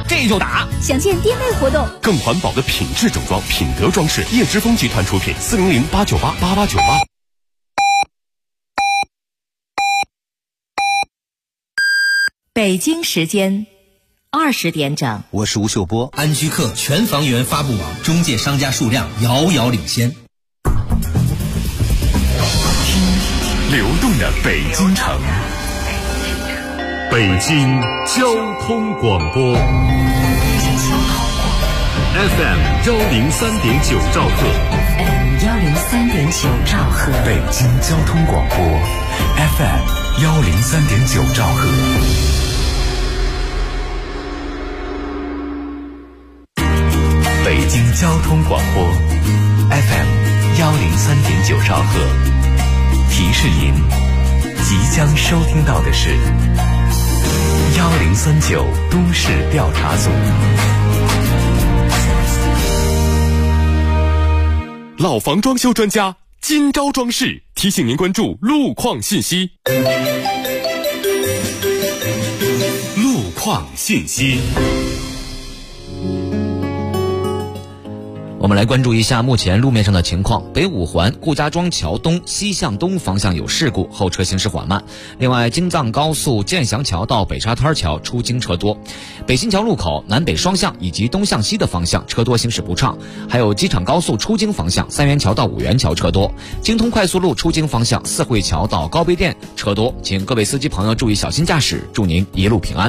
这就打。 详见店内活动。 更环保的品质整装，品德装饰，叶之峰集团出品，400-898-8898。 北京时间20点整， 我是吴秀波。 安居客全房源发布网中介商家数量遥遥领先。 流动的北京城，北京交通广播 FM 103.9兆赫 103.9兆赫， 北京交通广播 FM 103.9兆赫。北京交通广播 FM 103.9兆赫，提示您即将收听到的是1039都市调查组。老房装修专家今朝装饰提醒您关注路况信息。路况信息。 我们来关注一下目前路面上的情况。北五环顾家庄桥东西向东方向有事故，后车行驶缓慢。另外，京藏高速建祥桥到北沙滩桥出京车多。北新桥路口南北双向以及东向西的方向车多，行驶不畅。还有机场高速出京方向三元桥到五元桥车多。京通快速路出京方向四惠桥到高碑店车多，请各位司机朋友注意小心驾驶，祝您一路平安。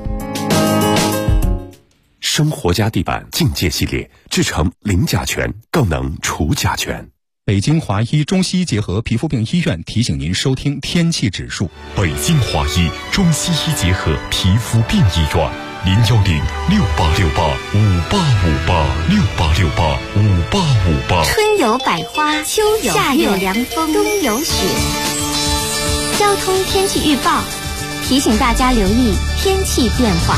生活家地板境界系列，制成零甲醛，更能除甲醛。 北京华医中西医结合皮肤病医院提醒您收听天气指数。 北京华医中西医结合皮肤病医院，010-6868-5858，6868-5858。 春有百花，秋有夏有凉风，冬有雪。交通天气预报提醒大家留意天气变化。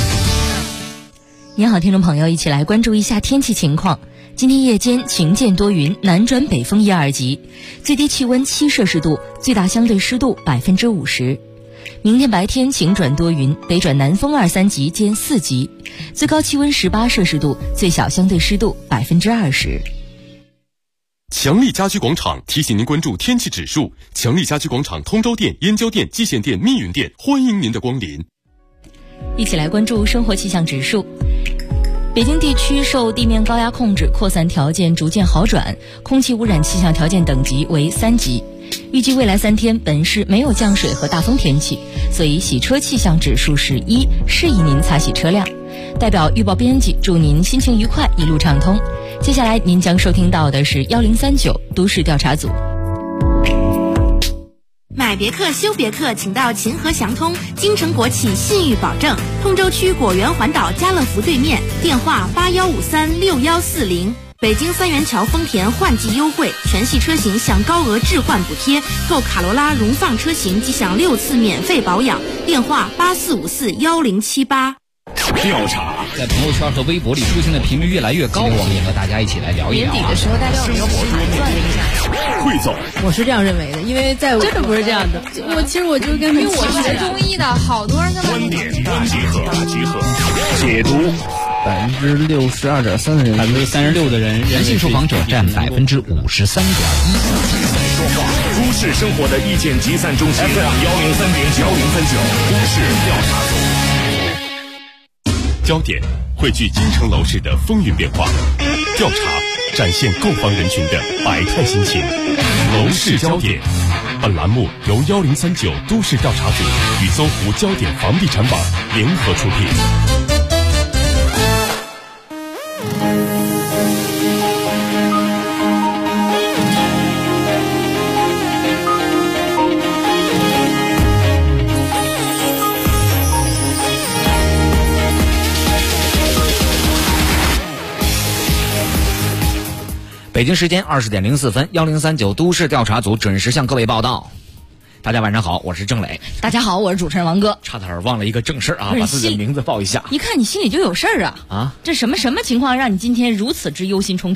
您好，听众朋友，一起来关注一下天气情况。今天夜间晴间多云，南转北风1、2级，最低气温7摄氏度，最大相对湿度50%。明天白天晴转多云，北转南风2、3级兼4级，最高气温18摄氏度，最小相对湿度20%。 强力家居广场提醒您关注天气指数。强力家居广场通州店、燕郊店、蓟县店、密云店欢迎您的光临。 一起来关注生活气象指数。北京地区受地面高压控制，扩散条件逐渐好转，空气污染气象条件等级为3级。预计未来3天本市没有降水和大风天气，所以洗车气象指数是1，适宜您擦洗车辆。代表预报编辑祝您心情愉快，一路畅通。接下来您将收听到的是1039都市调查组。 买别克修别克，请到秦河祥通，京城国企信誉保证，通州区果园环岛家乐福对面，电话81536140。北京三元桥丰田换季优惠，全系车型享高额置换补贴，购卡罗拉荣放车型即享6次免费保养，电话84541078。 调查在朋友圈和微博里出现的频率越来越高，我们也和大家一起来聊一聊。 年底的时候，大家有没有盘算了一下？ 汇总， 我是这样认为的，因为在真的不是这样的。其实我就跟因为我是学中医的，好多人跟观点大集合，解读。 62.3%的人，36%的人， 男性受访者占53.1%。 都市生活的意见集散中心 FM 103.9都市调查组。焦点汇聚京城楼市的风云变化，调查展现购房人群的百态心情。楼市焦点，本栏目由1039都市调查组与搜狐焦点房地产网联合出品。 北京时间20点04分，1039都市调查组准时向各位报道。大家晚上好，我是郑磊。 大家好，我是主持人王哥。 差点忘了一个正事啊，把自己的名字报一下。 一看你心里就有事儿啊！这什么情况让你今天如此之忧心忡忡？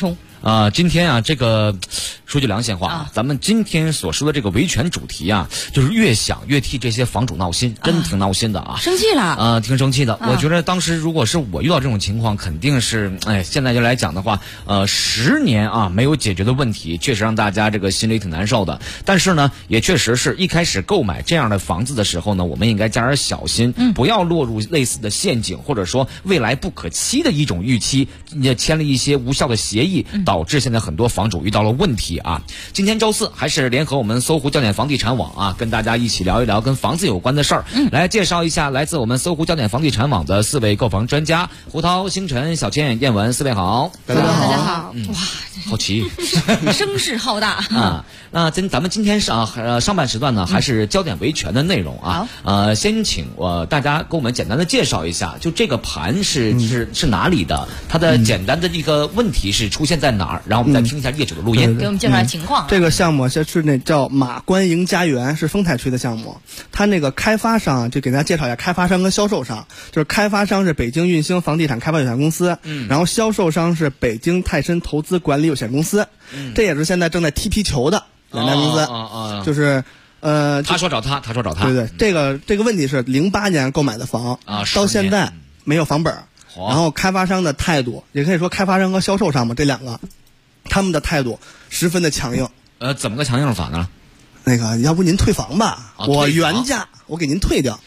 今天啊，这个说句良心话，咱们今天所说的这个维权主题啊，就是越想越替这些房主闹心，真挺闹心的啊， 生气了挺生气的。我觉得当时如果是我遇到这种情况，肯定是现在就来讲的话，10年啊没有解决的问题，确实让大家这个心里挺难受的。但是呢，也确实是一开始购买这样的房子的时候呢，我们应该加点小心，不要落入类似的陷阱，或者说未来不可期的一种预期，也签了一些无效的协议，导致现在很多房主遇到了问题啊。今天周四还是联合我们搜狐焦点房地产网啊，跟大家一起聊一聊跟房子有关的事儿，来介绍一下来自我们搜狐焦点房地产网的4位购房专家，胡涛、星辰、小倩、燕文，4位好。 大家好。 哇， 好奇， 声势浩大啊。那咱们今天上半时段呢，还是焦点维权的内容啊。先请大家给我们简单的介绍一下，就这个盘是哪里的，它的简单的一个问题是出现在哪儿，然后我们再听一下业主的录音， 给我们介绍情况。 这个项目是那叫马关营家园，是丰台区的项目。它那个开发商就给大家介绍一下开发商跟销售商，就是开发商是北京运兴房地产开发有限公司，然后销售商是北京泰申投资管理有限公司，这也是现在正在踢皮球的两家公司，就是他说找他，他说找他， 对，这个问题是08年购买的房到现在没有房本，然后开发商的态度，也可以说开发商和销售商嘛，这两个他们的态度十分的强硬。 怎么个强硬法呢？ 那个要不您退房吧，我原价我给您退掉。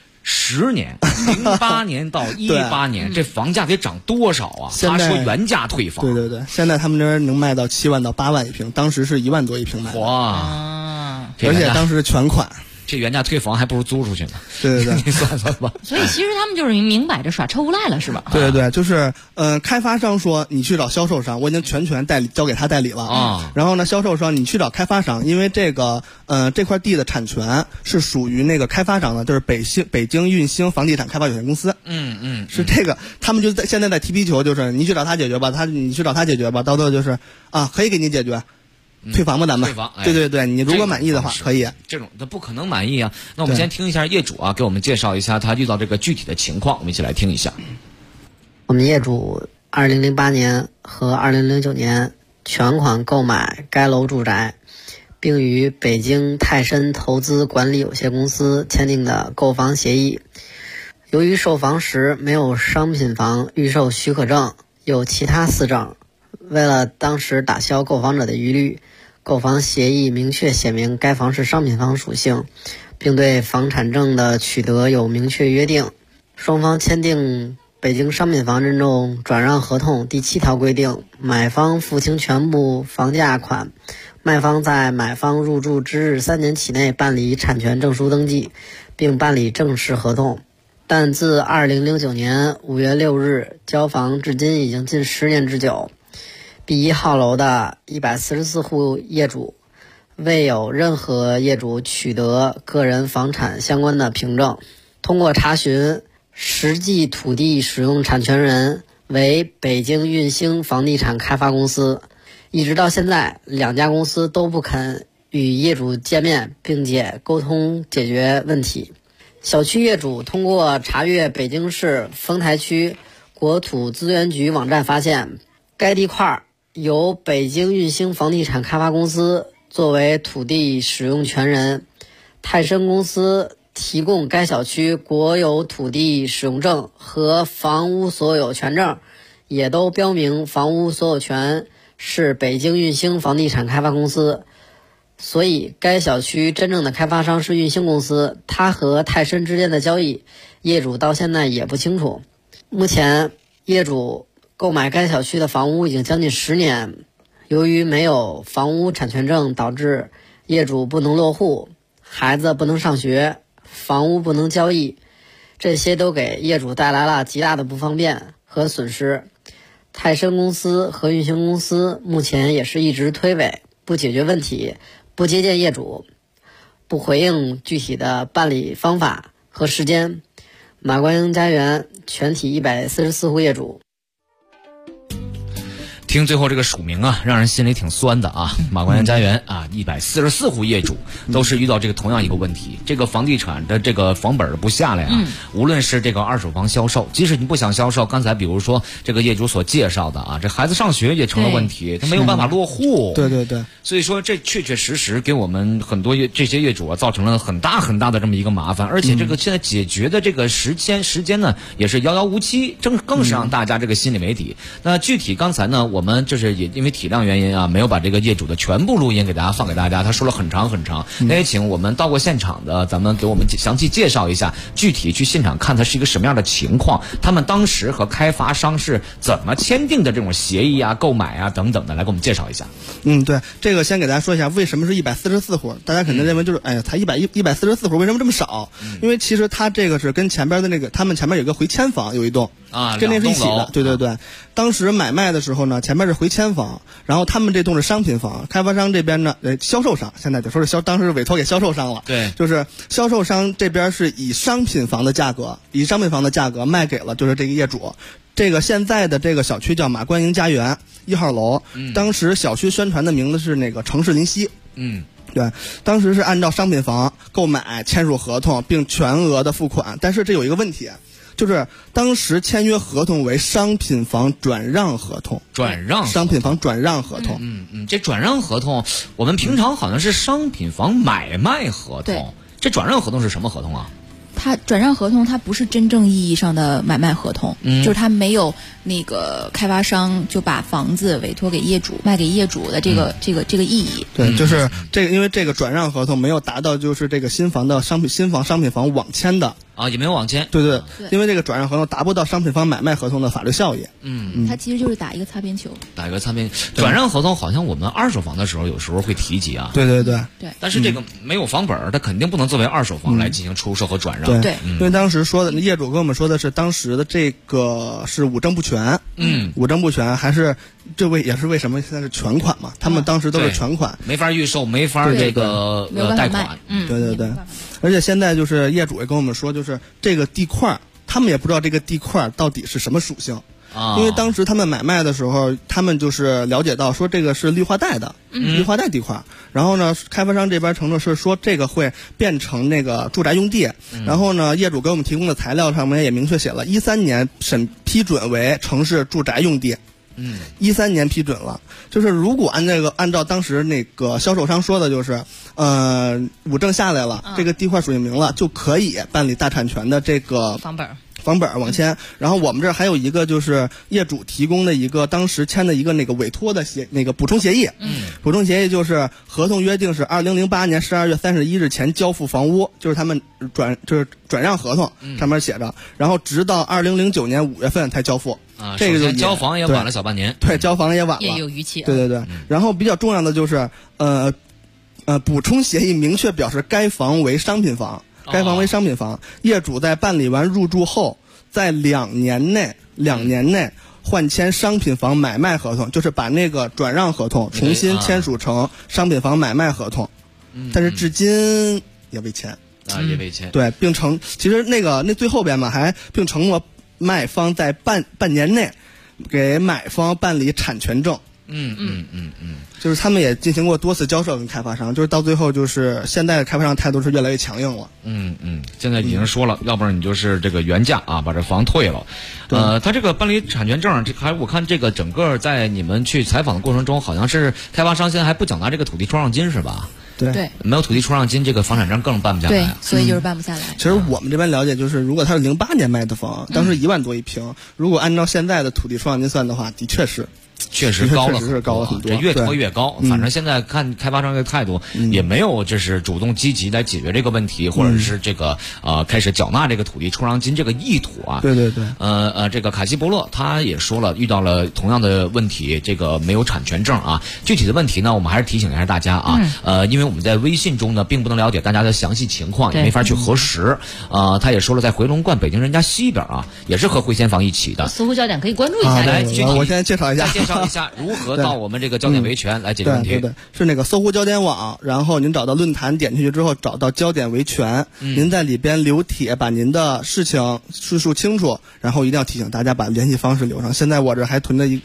10年，08年到18年，这房价得涨多少啊？他说原价退房。 对，现在他们这儿能卖到7万到8万一平，当时是1万多一平卖的。 哇！ 而且当时全款。 这原价退房还不如租出去呢。 对， 你算算吧。 所以其实他们就是明摆着耍臭无赖了，是吧？ 对，就是开发商说你去找销售商，我已经全权代理交给他代理了啊。然后呢，销售商你去找开发商，因为这个这块地的产权是属于那个开发商的，就是北京运兴房地产开发有限公司。是这个，他们就现在在踢皮球，就是你去找他解决吧，你去找他解决吧，到最后就是可以给你解决。退房吧，咱们。退房，对，你如果满意的话，可以。 这种他不可能满意啊。那我们先听一下业主给我们介绍一下他遇到这个具体的情况，我们一起来听一下。 我们业主2008年和2009年全款购买该楼住宅，并与北京泰申投资管理有限公司签订的购房协议。由于售房时没有商品房预售许可证，有其他4证，为了当时打消购房者的疑虑，购房协议明确写明该房是商品房属性，并对房产证的取得有明确约定。双方签订北京商品房认证转让合同第7条规定，买方付清全部房价款，卖方在买方入住之日3年起内办理产权证书登记，并办理正式合同。但自2009年5月6日交房至今已经近10年之久。B1号楼的144户业主，未有任何业主取得个人房产相关的凭证。通过查询，实际土地使用产权人为北京运兴房地产开发公司，一直到现在，2家公司都不肯与业主见面，并且沟通解决问题。小区业主通过查阅北京市丰台区国土资源局网站发现，该地块由北京运兴房地产开发公司作为土地使用权人，泰申公司提供该小区国有土地使用证和房屋所有权证，也都标明房屋所有权是北京运兴房地产开发公司，所以该小区真正的开发商是运兴公司，它和泰申之间的交易，业主到现在也不清楚。目前业主购买该小区的房屋已经将近10年，由于没有房屋产权证，导致业主不能落户，孩子不能上学，房屋不能交易，这些都给业主带来了极大的不方便和损失。泰申公司和运兴公司目前也是一直推诿，不解决问题，不接见业主，不回应具体的办理方法和时间。马关营家园全体144户业主。 听最后这个署名啊，让人心里挺酸的啊。马关园家园啊，144户业主都是遇到这个同样一个问题，这个房地产的这个房本不下来啊。无论是这个二手房销售，即使你不想销售，刚才比如说这个业主所介绍的啊，这孩子上学也成了问题，他没有办法落户。 对对对， 所以说这确确实实给我们很多这些业主啊造成了很大很大的这么一个麻烦，而且这个现在解决的这个时间呢也是遥遥无期，更是让大家这个心里没底。那具体刚才呢，我们就是也因为体量原因啊，没有把这个业主的全部录音给大家放给大家，他说了很长很长。那也请我们到过现场的，咱们给我们详细介绍一下，具体去现场看它是一个什么样的情况，他们当时和开发商是怎么签订的这种协议啊、购买啊等等的，来给我们介绍一下。 对，这个先给大家说一下为什么是144户，大家可能认为就是哎呀，才144户为什么这么少？因为其实它这个是跟前边的那个，他们前面有个回迁房有一栋啊，跟那是一起的。对对对，当时买卖的时候呢，前面是回迁房，然后他们这栋是商品房，开发商这边呢，销售商现在就说是当时委托给销售商了。 对， 就是销售商这边是以商品房的价格卖给了就是这个业主。这个现在的这个小区叫马关营家园1号楼，当时小区宣传的名字是那个城市临溪。对，当时是按照商品房购买签署合同并全额的付款，但是这有一个问题，就是当时签约合同为商品房转让合同。商品房转让合同。 这转让合同我们平常好像是商品房买卖合同，这转让合同是什么合同啊？ 它转让合同它不是真正意义上的买卖合同，就是它没有那个开发商就把房子委托给业主卖给业主的这个意义。 对，就是这个，因为这个转让合同没有达到就是这个新房商品房网签的。 也没有网签。 对，因为这个转让合同达不到商品房买卖合同的法律效益。 它其实就是打一个擦边球。 转让合同好像我们二手房的时候有时候会提及啊。 对。 但是这个没有房本，它肯定不能作为二手房来进行出售和转让。 对，因为当时说的业主跟我们说的是当时的这个是五证不全。五证不全还是也是为什么现在是全款嘛？他们当时都是全款， 没法预售，没法这个贷款。 对。而且现在就是业主也跟我们说，就是这个地块，他们也不知道这个地块到底是什么属性。因为当时他们买卖的时候，他们就是了解到说这个是绿化带的，绿化带地块。然后呢，开发商这边承诺是说这个会变成那个住宅用地。然后呢，业主给我们提供的材料上面也明确写了，13年批准为城市住宅用地。13年批准了，就是如果按照当时那个销售商说的，就是五证下来了，这个地块属于名了，就可以办理大产权的这个房本网签。然后我们这儿还有一个就是业主提供的一个当时签的一个那个委托的那个补充协议。补充协议就是合同约定是2008年12月31日前交付房屋，就是他们转让合同上面写着，然后直到2009年5月份才交付。这个就交房也晚了小半年。 对，交房也晚了， 也有逾期。 对。然后比较重要的就是补充协议明确表示该房为商品房。业主在办理完入住后，在2年内换签商品房买卖合同，就是把那个转让合同重新签署成商品房买卖合同。但是至今也未签。 也未签。 对，其实那最后边嘛，还并承诺卖方在半年内给买方办理产权证。就是他们也进行过多次交涉跟开发商，就是到最后就是现在的开发商态度是越来越强硬了。 现在已经说了，要不然你就是这个原价啊，把这房退了。他这个办理产权证，我看这个整个在你们去采访的过程中，好像是开发商现在还不缴纳这个土地出让金是吧？ 对， 没有土地出让金，这个房产证更办不下来。 对，所以就是办不下来。 其实我们这边了解就是，如果他是08年卖的房，当时1万多一平，如果按照现在的土地出让金算的话，的确是高了很多， 这越拖越高。反正现在看开发商这个态度，也没有就是主动积极来解决这个问题，或者是这个开始缴纳这个土地出让金这个意图啊。 对。 这个卡西伯勒他也说了，遇到了同样的问题，这个没有产权证啊。具体的问题呢，我们还是提醒一下大家啊。因为我们在微信中呢，并不能了解大家的详细情况，也没法去核实。他也说了，在回龙观北京人家西边啊，也是和回迁房一起的。 搜狐焦点可以关注一下。 来， 我先介绍一下。 如何到我们这个焦点维权来解决问题？ 对，是那个搜狐焦点网，然后您找到论坛，点进去之后找到焦点维权，您在里边留帖，把您的事情叙述清楚，然后一定要提醒大家把联系方式留上。现在我这还囤着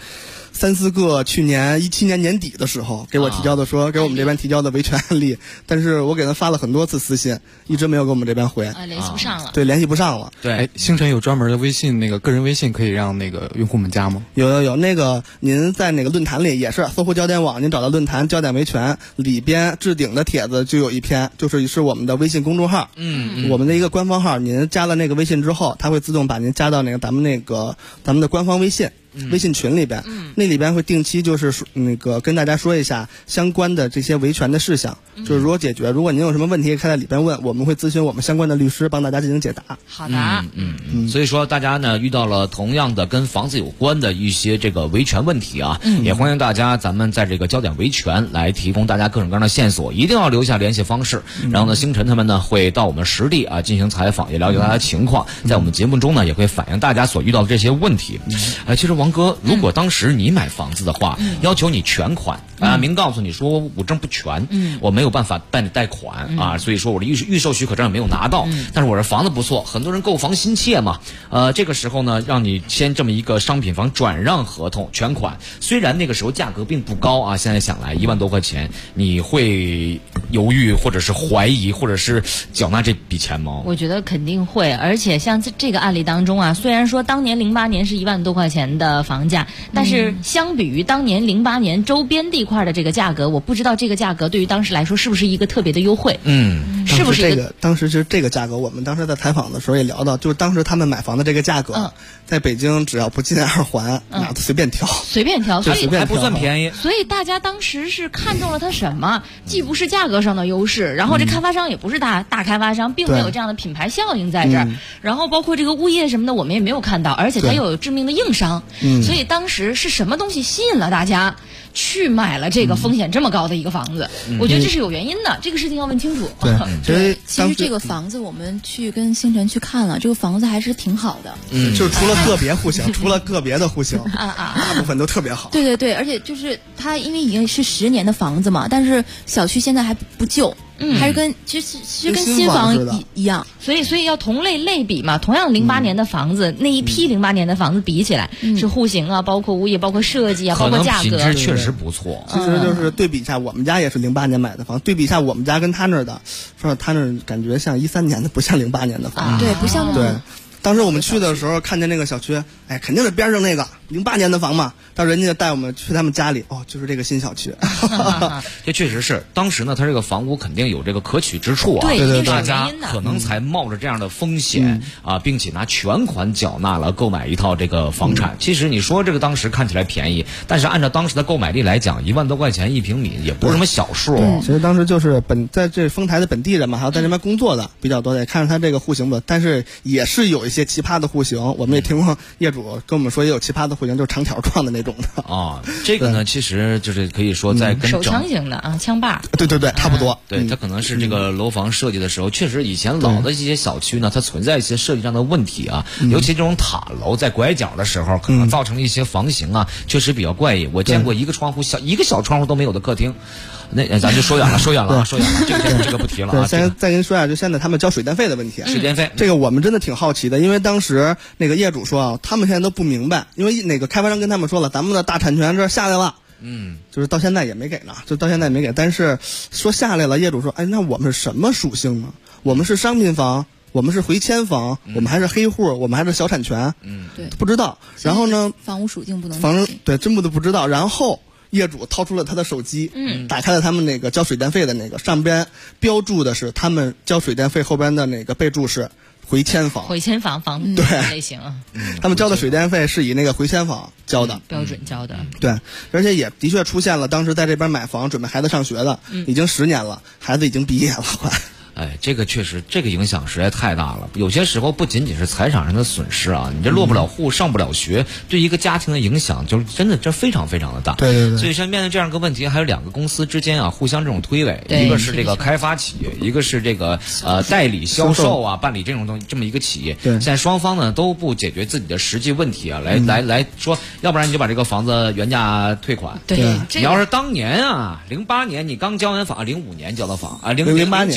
3-4个去年17年年底的时候给我提交的，说给我们这边提交的维权案例，但是我给他发了很多次私信，一直没有给我们这边回， 联系不上了。 对，联系不上了。 对， 星辰有专门的微信，那个个人微信可以让那个用户们加吗？ 有，那个您在那个论坛里也是搜狐焦点网，您找到论坛焦点维权里边置顶的帖子就有一篇，是我们的微信公众号，我们的一个官方号，您加了那个微信之后，它会自动把您加到那个咱们的官方微信群里边，那里边会定期就是那个跟大家说一下相关的这些维权的事项，就是如何解决。如果您有什么问题，可以在里边问，我们会咨询我们相关的律师，帮大家进行解答。 好的， 所以说大家呢遇到了同样的跟房子有关的一些这个维权问题啊，也欢迎大家咱们在这个焦点维权来提供大家各种各样的线索，一定要留下联系方式。然后呢，星辰他们呢会到我们实地啊进行采访，也了解大家情况，在我们节目中呢也会反映大家所遇到的这些问题。其实王哥，如果当时你买房子的话，要求你全款明告诉你说我证不全，我没有办法办理贷款啊，所以说我的预售许可证也没有拿到，但是我这房子不错，很多人购房心切嘛，这个时候呢，让你签这么一个商品房转让合同全款，虽然那个时候价格并不高啊，现在想来1万多块钱，你会犹豫或者是怀疑或者是缴纳这笔钱吗？ 我觉得肯定会，而且像这个案例当中啊，虽然说当年08年是1万多块钱的房价，但是相比于当年08年周边地块的这个价格，我不知道这个价格对于当时来说是不是一个特别的优惠。是不是一个？ 当时就是这个价格，我们当时在采访的时候也聊到，就是当时他们买房的这个价格，在北京只要不进2环，哪随便挑， 随便挑， 所以还不算便宜。 所以大家当时是看中了它什么？既不是价格上的优势，然后这开发商也不是大开发商，并没有这样的品牌效应在这儿。然后包括这个物业什么的，我们也没有看到，而且它又有致命的硬伤。所以当时是什么东西吸引了大家去买了这个风险这么高的一个房子？我觉得这是有原因的，这个事情要问清楚。 对， 其实这个房子我们去跟星辰去看了，这个房子还是挺好的。 就是除了个别户型，除了个别的户型大部分都特别好。 对，而且就是它因为已经是10年的房子嘛，但是小区现在还不旧。还是跟其实跟新房一样， 所以要同类比嘛。同样08年的房子，那一批08年的房子比起来，是户型啊，包括物业，包括设计啊，包括价格， 品质确实不错。 其实就是对比一下，我们家也是08年买的房，对比一下我们家跟他那儿的，说他那儿感觉像13年的，不像08年的房。 对，不像对。当时我们去的时候看见那个小区，肯定是边上那个08年的房嘛。到人家带我们去他们家里，就是这个新小区。 这确实是，当时呢，它这个房屋肯定有这个可取之处啊， 对， 大家可能才冒着这样的风险啊，并且拿全款缴纳了购买一套这个房产。其实你说这个当时看起来便宜，但是按照当时的购买力来讲，1万多块钱1平米也不是什么小数。 其实当时就是在这丰台的本地人嘛，还有在这边工作的比较多，也看着他这个户型吧，但是也是有一些奇葩的户型，我们也听过业主跟我们说也有奇葩的户型，就是长条状的那种的啊。这个呢，其实就是可以说在跟手枪型的啊，枪把。 对，差不多。 对，它可能是这个楼房设计的时候，确实以前老的一些小区呢，它存在一些设计上的问题啊，尤其这种塔楼在拐角的时候，可能造成了一些房型啊，确实比较怪异。我见过一个小窗户都没有的客厅。那咱就说远了，这个不提了啊。 再跟你说一下，就现在他们交水电费的问题。 水电费， 这个我们真的挺好奇的，因为当时那个业主说啊，他们现在都不明白，因为那个开发商跟他们说了，咱们的大产权这下来了。就是到现在也没给呢，但是说下来了，业主说，那我们是什么属性呢？我们是商品房，我们是回迁房，我们还是黑户，我们还是小产权， 对， 不知道。然后呢， 房屋属性不能对，真不知道。然后业主掏出了他的手机，打开了他们那个交水电费的那个，上边标注的是他们交水电费后边的那个备注是回迁房房对类型啊， 他们交的水电费是以那个回迁房交的， 标准交的。 对，而且也的确出现了，当时在这边买房准备孩子上学的，已经10年了，孩子已经毕业了，快。 这个确实，这个影响实在太大了。有些时候不仅仅是财产上的损失啊，你这落不了户、上不了学，对一个家庭的影响就是真的这非常非常的大。 对。 所以像面对这样一个问题，还有2个公司之间啊互相这种推诿，一个是这个开发企业，一个是这个代理销售啊办理这种东西这么一个企业。 对。 现在双方呢都不解决自己的实际问题啊，来说，要不然你就把这个房子原价退款。 对。 你要是当年啊，08年你刚交完房，05年交的房啊， 08年、09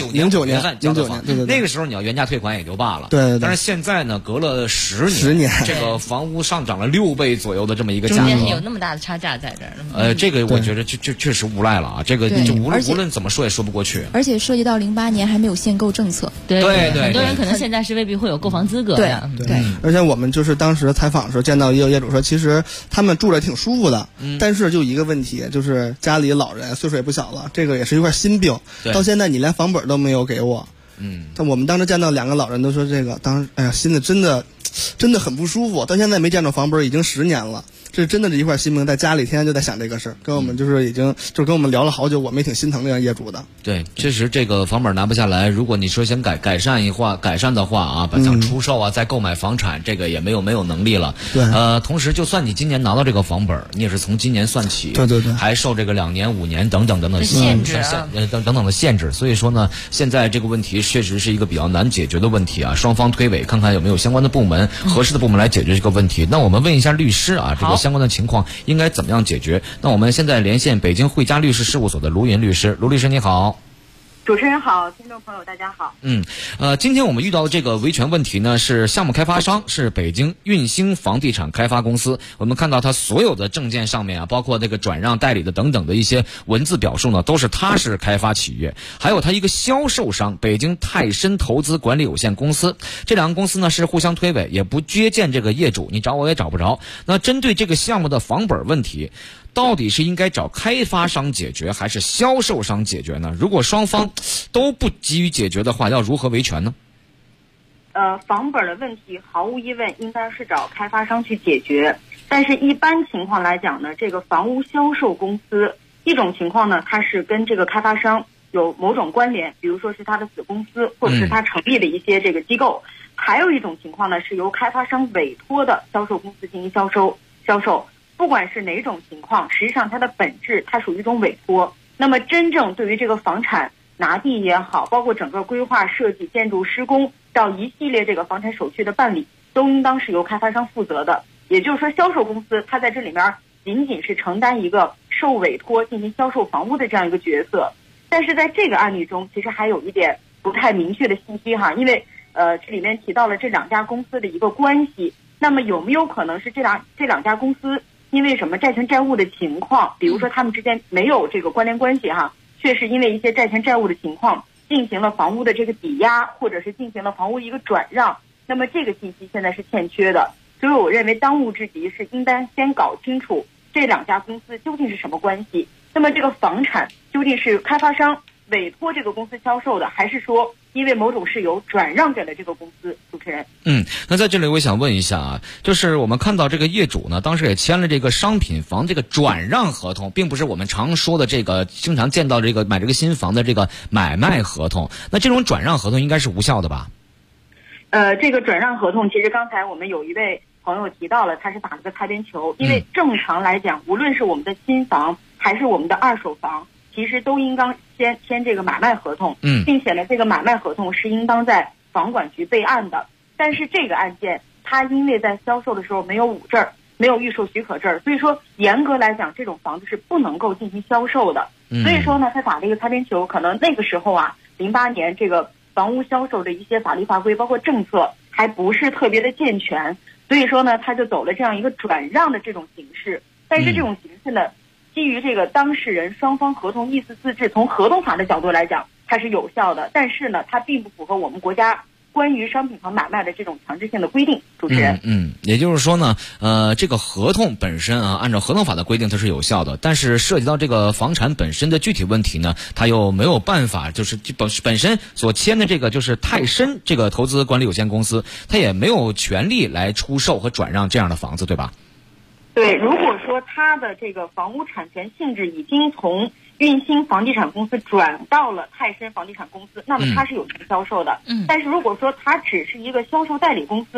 09年算交的房， 对， 那个时候你要原价退款也就罢了， 对， 但是现在呢，隔了10年，这个房屋上涨了6倍左右的这么一个价格， 中间有那么大的差价在这儿。 这个我觉得确实无赖了啊，这个就无论怎么说也说不过去。 而且涉及到08年还没有限购政策， 对，很多人可能现在是未必会有购房资格的。 对， 而且我们就是当时采访的时候见到也有业主说，其实他们住着挺舒服的，但是就一个问题，就是家里老人岁数也不小了，这个也是一块心病，到现在你连房本都没有给我。但我们当时见到2个老人都说这个，当时哎呀，心里真的很不舒服，到现在没见着房本已经10年了。这真的是一块心病，在家里天天就在想这个事儿，跟我们就是已经就跟我们聊了好久，我们也挺心疼这样业主的。 对，确实这个房本拿不下来，如果你说想改善的话啊，想出售啊，再购买房产，这个也没有能力了。 对， 同时就算你今年拿到这个房本，你也是从今年算起， 对， 还受这个2年、5年等等的限制等等的限制。所以说呢，现在这个问题确实是一个比较难解决的问题啊，双方推诿，看看有没有相关的部门合适的部门来解决这个问题。那我们问一下律师啊，这个相关的情况应该怎么样解决？那我们现在连线北京汇佳律师事务所的卢云律师。卢律师你好。 主持人好，听众朋友大家好。 今天我们遇到的这个维权问题呢，是项目开发商是北京运兴房地产开发公司。我们看到它所有的证件上面啊，包括这个转让代理的等等的一些文字表述呢，都是它是开发企业，还有它一个销售商北京泰深投资管理有限公司。这2个公司呢是互相推诿，也不接见这个业主，你找我也找不着。那针对这个项目的房本问题，到底是应该找开发商解决还是销售商解决呢？如果双方都不急于解决的话，要如何维权呢？ 房本的问题毫无疑问应该是找开发商去解决，但是一般情况来讲呢，这个房屋销售公司一种情况呢，它是跟这个开发商有某种关联，比如说是他的子公司或者是他成立的一些这个机构，还有一种情况呢，是由开发商委托的销售公司进行销售。不管是哪种情况，实际上它的本质它属于一种委托。那么真正对于这个房产拿地也好，包括整个规划设计、建筑施工到一系列这个房产手续的办理，都应当是由开发商负责的。也就是说，销售公司它在这里面仅仅是承担一个受委托进行销售房屋的这样一个角色。但是在这个案例中，其实还有一点不太明确的信息哈，因为这里面提到了这2家公司的一个关系。那么有没有可能是这两家公司因为什么债权债务的情况，比如说他们之间没有这个关联关系哈，却是因为一些债权债务的情况进行了房屋的这个抵押，或者是进行了房屋一个转让，那么这个信息现在是欠缺的。所以我认为当务之急是应当先搞清楚这2家公司究竟是什么关系。那么这个房产究竟是开发商委托这个公司销售的，还是说因为某种事由转让给了这个公司？主持人， 那在这里我想问一下啊，就是我们看到这个业主呢，当时也签了这个商品房这个转让合同，并不是我们常说的这个经常见到这个买这个新房的这个买卖合同。那这种转让合同应该是无效的吧？ 这个转让合同，其实刚才我们有一位朋友提到了，他是打了个擦边球，因为正常来讲，无论是我们的新房还是我们的二手房，其实都应当先签这个买卖合同，并且呢，这个买卖合同是应当在房管局备案的。但是这个案件，它因为在销售的时候没有5证，没有预售许可证，所以说严格来讲，这种房子是不能够进行销售的。所以说呢，他打了一个擦边球，可能那个时候啊，08年这个房屋销售的一些法律法规，包括政策还不是特别的健全，所以说呢，他就走了这样一个转让的这种形式。但是这种形式呢，基于这个当事人双方合同意思自治，从合同法的角度来讲，它是有效的，但是呢，它并不符合我们国家关于商品房买卖的这种强制性的规定。主持人， 也就是说呢，这个合同本身啊，按照合同法的规定它是有效的，但是涉及到这个房产本身的具体问题呢，它又没有办法，就是本身所签的这个就是泰深这个投资管理有限公司，它也没有权利来出售和转让这样的房子，对吧？ 对，如果说它的这个房屋产权性质已经从运兴房地产公司转到了泰深房地产公司，那么它是有权销售的。但是如果说它只是一个销售代理公司，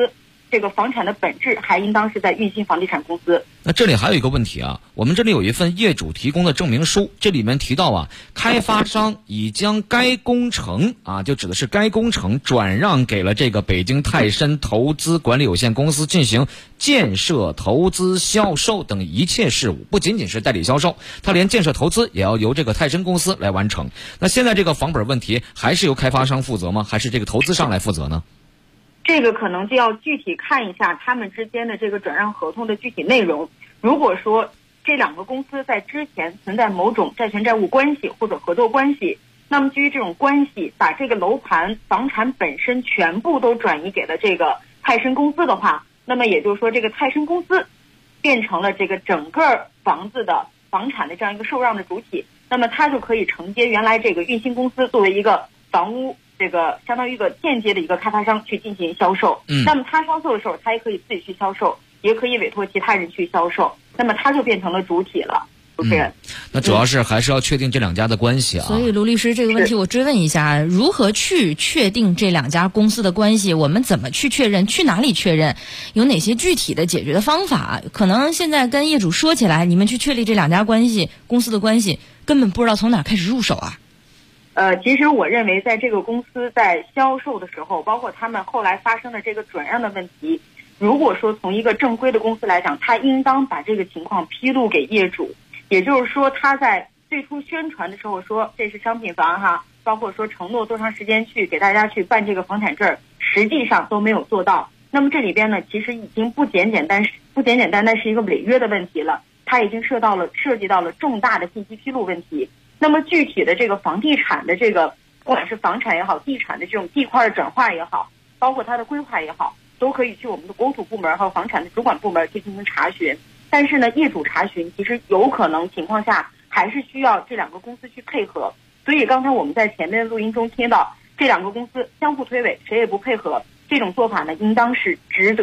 这个房产的本质还应当是在运行房地产公司。 那这里还有一个问题啊，我们这里有一份业主提供的证明书，这里面提到啊，开发商已将该工程啊，就指的是该工程转让给了这个北京泰申投资管理有限公司进行建设、投资、销售等一切事务，不仅仅是代理销售，它连建设投资也要由这个泰申公司来完成。那现在这个房本问题还是由开发商负责吗？还是这个投资商来负责呢？ 这个可能就要具体看一下他们之间的这个转让合同的具体内容。如果说这两个公司在之前存在某种债权债务关系或者合作关系，那么基于这种关系，把这个楼盘房产本身全部都转移给了这个泰申公司的话，那么也就是说这个泰申公司变成了这个整个房子的房产的这样一个受让的主体，那么它就可以承接原来这个运行公司作为一个房屋这个相当于一个间接的一个开发商去进行销售。那么他销售的时候，他也可以自己去销售，也可以委托其他人去销售，那么他就变成了主体了。主持人， 那主要是还是要确定这两家的关系啊。 所以卢律师，这个问题我追问一下，如何去确定这两家公司的关系？我们怎么去确认？去哪里确认？有哪些具体的解决的方法？可能现在跟业主说起来，你们去确立这两家关系、公司的关系，根本不知道从哪开始入手啊。 其实我认为在这个公司在销售的时候，包括他们后来发生的这个转让的问题，如果说从一个正规的公司来讲，他应当把这个情况披露给业主。也就是说，他在最初宣传的时候说这是商品房哈，包括说承诺多长时间去给大家去办这个房产证，实际上都没有做到。那么这里边呢，其实已经不简简单单是一个违约的问题了，它已经涉及到了重大的信息披露问题。那么具体的这个房地产的这个，不管是房产也好，地产的这种地块的转化也好，包括它的规划也好，都可以去我们的国土部门和房产的主管部门去进行查询。但是呢，业主查询其实有可能情况下还是需要这两个公司去配合。所以刚才我们在前面的录音中听到，这两个公司相互推诿，谁也不配合，这种做法呢，应当是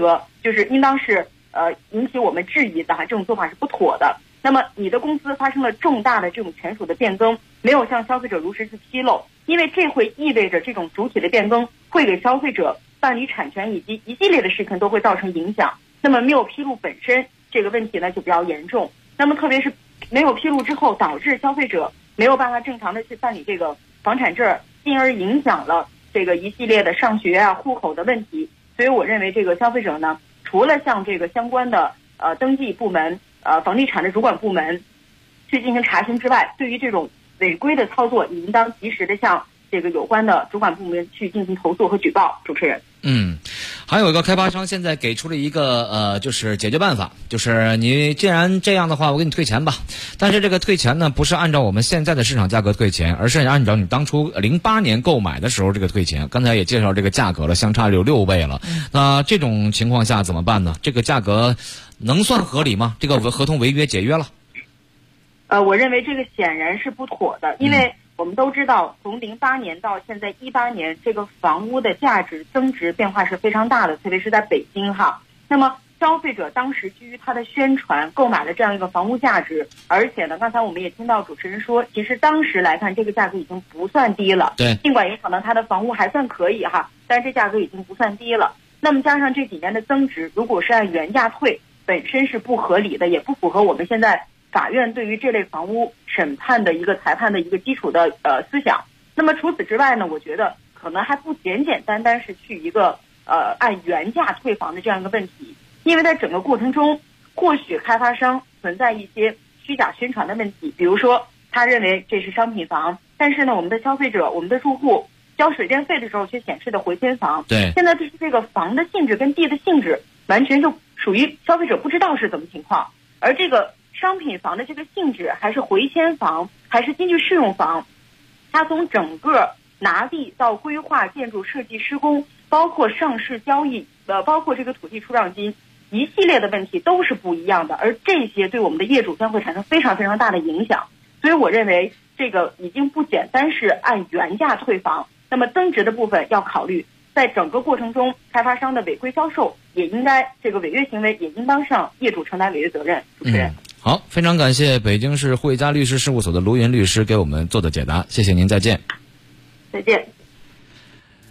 引起我们质疑的哈，这种做法是不妥的。那么你的公司发生了重大的这种权属的变更，没有向消费者如实去披露，因为这会意味着这种主体的变更会给消费者办理产权以及一系列的事情都会造成影响。那么没有披露本身这个问题呢就比较严重，那么特别是没有披露之后，导致消费者没有办法正常的去办理这个房产证，进而影响了这个一系列的上学啊、户口的问题。所以我认为这个消费者呢，除了向这个相关的登记部门、房地产的主管部门去进行查询之外，对于这种违规的操作，也应当及时的向这个有关的主管部门去进行投诉和举报。主持人， 还有一个开发商现在给出了一个就是解决办法，就是你既然这样的话，我给你退钱吧。但是这个退钱呢，不是按照我们现在的市场价格退钱，而是按照你当初08年购买的时候这个退钱。刚才也介绍这个价格了，相差有6倍了。那这种情况下怎么办呢？这个价格能算合理吗？这个合同违约解约了？ 我认为这个显然是不妥的，因为我们都知道，从08年到现在18年，这个房屋的价值增值变化是非常大的，特别是在北京哈。那么消费者当时基于他的宣传购买了这样一个房屋价值，而且呢，刚才我们也听到主持人说，其实当时来看这个价格已经不算低了。 对， 尽管有可能他的房屋还算可以哈，但是这价格已经不算低了。那么加上这几年的增值，如果是按原价退，本身是不合理的，也不符合我们现在法院对于这类房屋审判的一个裁判的一个基础的思想。那么除此之外呢，我觉得可能还不简单是去一个按原价退房的这样一个问题，因为在整个过程中，或许开发商存在一些虚假宣传的问题，比如说他认为这是商品房，但是呢，我们的消费者、我们的住户交水电费的时候却显示的回迁房。 对， 现在这个房的性质跟地的性质完全就属于消费者不知道是怎么情况，而这个商品房的这个性质还是回迁房还是经济适用房，它从整个拿地到规划、建筑设计、施工，包括上市交易，包括这个土地出让金，一系列的问题都是不一样的，而这些对我们的业主将会产生非常非常大的影响。所以我认为这个已经不简单是按原价退房，那么增值的部分要考虑，在整个过程中，开发商的违规销售也应该，这个违约行为也应当向业主承担违约责任。主持人。 好，非常感谢北京市汇佳律师事务所的卢云律师给我们做的解答，谢谢您，再见。 再见。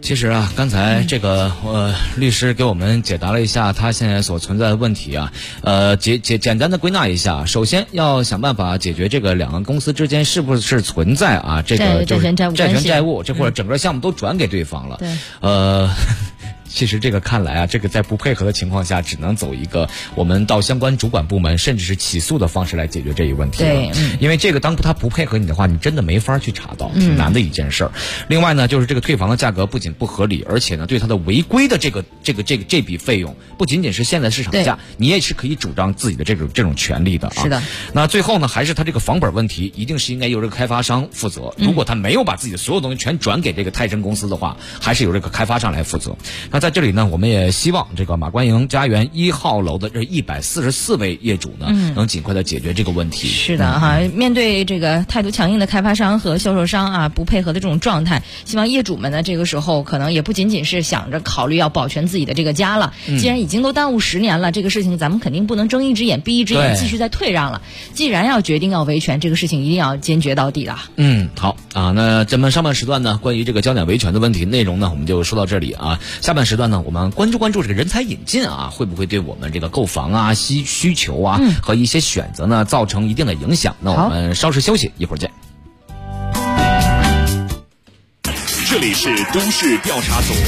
其实啊，刚才这个律师给我们解答了一下他现在所存在的问题啊，简单的归纳一下，首先要想办法解决这个两个公司之间是不是存在啊这个就是债权债务，这或者整个项目都转给对方了。 对， 其实这个看来啊，这个在不配合的情况下，只能走一个我们到相关主管部门甚至是起诉的方式来解决这一问题了。 对， 因为这个当他不配合你的话，你真的没法去查到，挺难的一件事儿。另外呢，就是这个退房的价格不仅不合理，而且呢，对他的违规的这笔费用，不仅仅是现在市场价，你也是可以主张自己的这种权利的啊。 是的。 那最后呢，还是他这个房本问题，一定是应该由这个开发商负责。如果他没有把自己的所有东西全转给这个泰森公司的话，还是由这个开发商来负责。那在这里呢，我们也希望这个马观营家园1号楼的这144位业主呢，能尽快的解决这个问题。 是的哈，面对这个态度强硬的开发商和销售商啊，不配合的这种状态，希望业主们呢，这个时候可能也不仅仅是想着考虑要保全自己的这个家了。既然已经都耽误10年了，这个事情咱们肯定不能睁一只眼闭一只眼，继续再退让了。既然要决定要维权，这个事情一定要坚决到底的。 好啊，那咱们上半时段呢，关于这个焦点维权的问题内容呢，我们就说到这里啊。下半时段呢，我们关注这个人才引进啊，会不会对我们这个购房啊、需求啊和一些选择呢造成一定的影响？那我们稍事休息，一会儿见。 这里是都市调查组。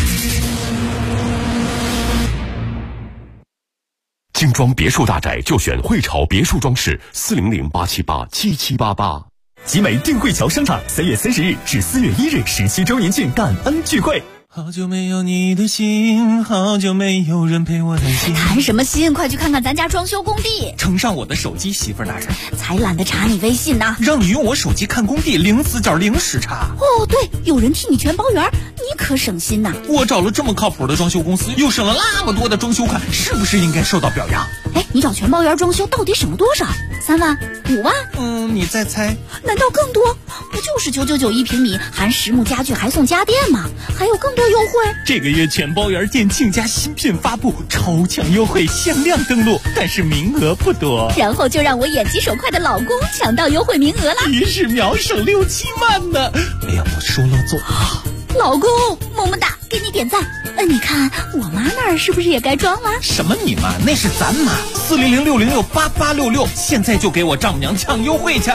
精装别墅大宅就选汇潮别墅装饰，400-878-7788。 集美定汇桥商场3月30日至4月1日17周年庆感恩聚会。 好久没有你的心，好久没有人陪我谈心。 谈什么心？快去看看咱家装修工地。 呈上我的手机，媳妇儿大人。 才懒得查你微信呢。 让你用我手机看工地，0死角0时差。 哦，对，有人替你全包圆，你可省心呐。 我找了这么靠谱的装修公司，又省了那么多的装修款，是不是应该受到表扬？ 哎，你找全包圆装修到底省了多少？3万、5万？ 你再猜？ 难道更多？不就是999一平米，含实木家具还送家电吗？还有更多优惠。 这个月全包圆店庆家新品发布，超强优惠，限量登录，但是名额不多。 然后就让我眼疾手快的老公抢到优惠名额了， 于是秒省6、7万呢。没有我说了做。 老公，么么哒，给你点赞。你看我妈那儿是不是也该装了？ 什么你妈？那是咱妈。400-606-8866，现在就给我丈母娘抢优惠去。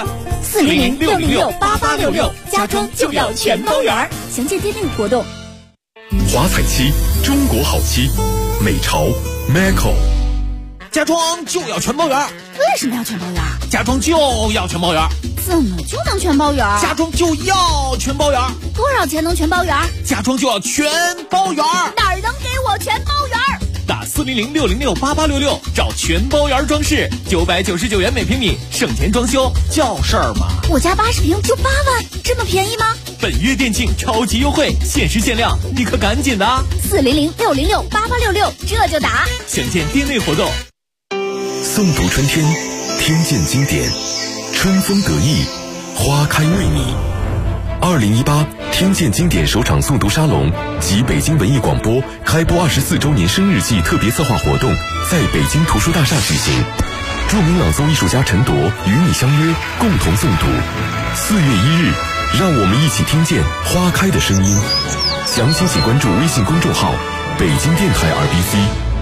400-606-8866，家装就要全包圆。详见店内活动。 华彩漆，中国好漆，美潮 Maco。 家装就要全包圆。 为什么要全包圆？ 家装就要全包圆。 怎么就能全包圆？ 家装就要全包圆。 多少钱能全包圆？ 家装就要全包圆。 哪儿能给我全包圆？ 打400-606-8866，找全包圆装饰，999元每平米，省钱装修叫事儿吗？ 我家80平就8万，这么便宜吗？ 本月店庆超级优惠，限时限量，你可赶紧的啊 ！400-606-8866，这就打。 详见店内活动。 诵读春天，听见经典，春风得意，花开为你。2018听见经典首场诵读沙龙及北京文艺广播开播24周年生日季特别策划活动在北京图书大厦举行，著名朗诵艺术家陈铎与你相约，共同诵读。4月1日，让我们一起听见花开的声音。详情请关注微信公众号北京电台 RBC。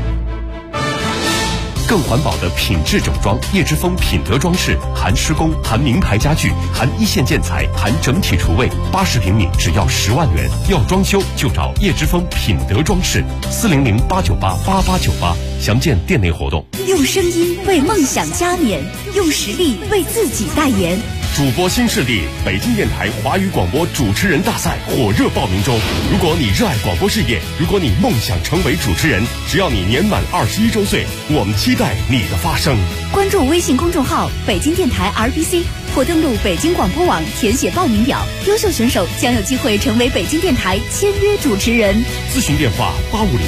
更环保的品质整装，叶之峰品德装饰，含施工，含名牌家具，含一线建材，含整体厨卫，80平米只要10万元。要装修就找叶之峰品德装饰，400-898-8898，详见店内活动。 用声音为梦想加冕，用实力为自己代言。 主播新势力北京电台华语广播主持人大赛火热报名中。如果你热爱广播事业，如果你梦想成为主持人，只要你年满21周岁，我们期待你的发声。 关注微信公众号北京电台 RBC， 或登录北京广播网填写报名表，优秀选手将有机会成为北京电台签约主持人。 咨询电话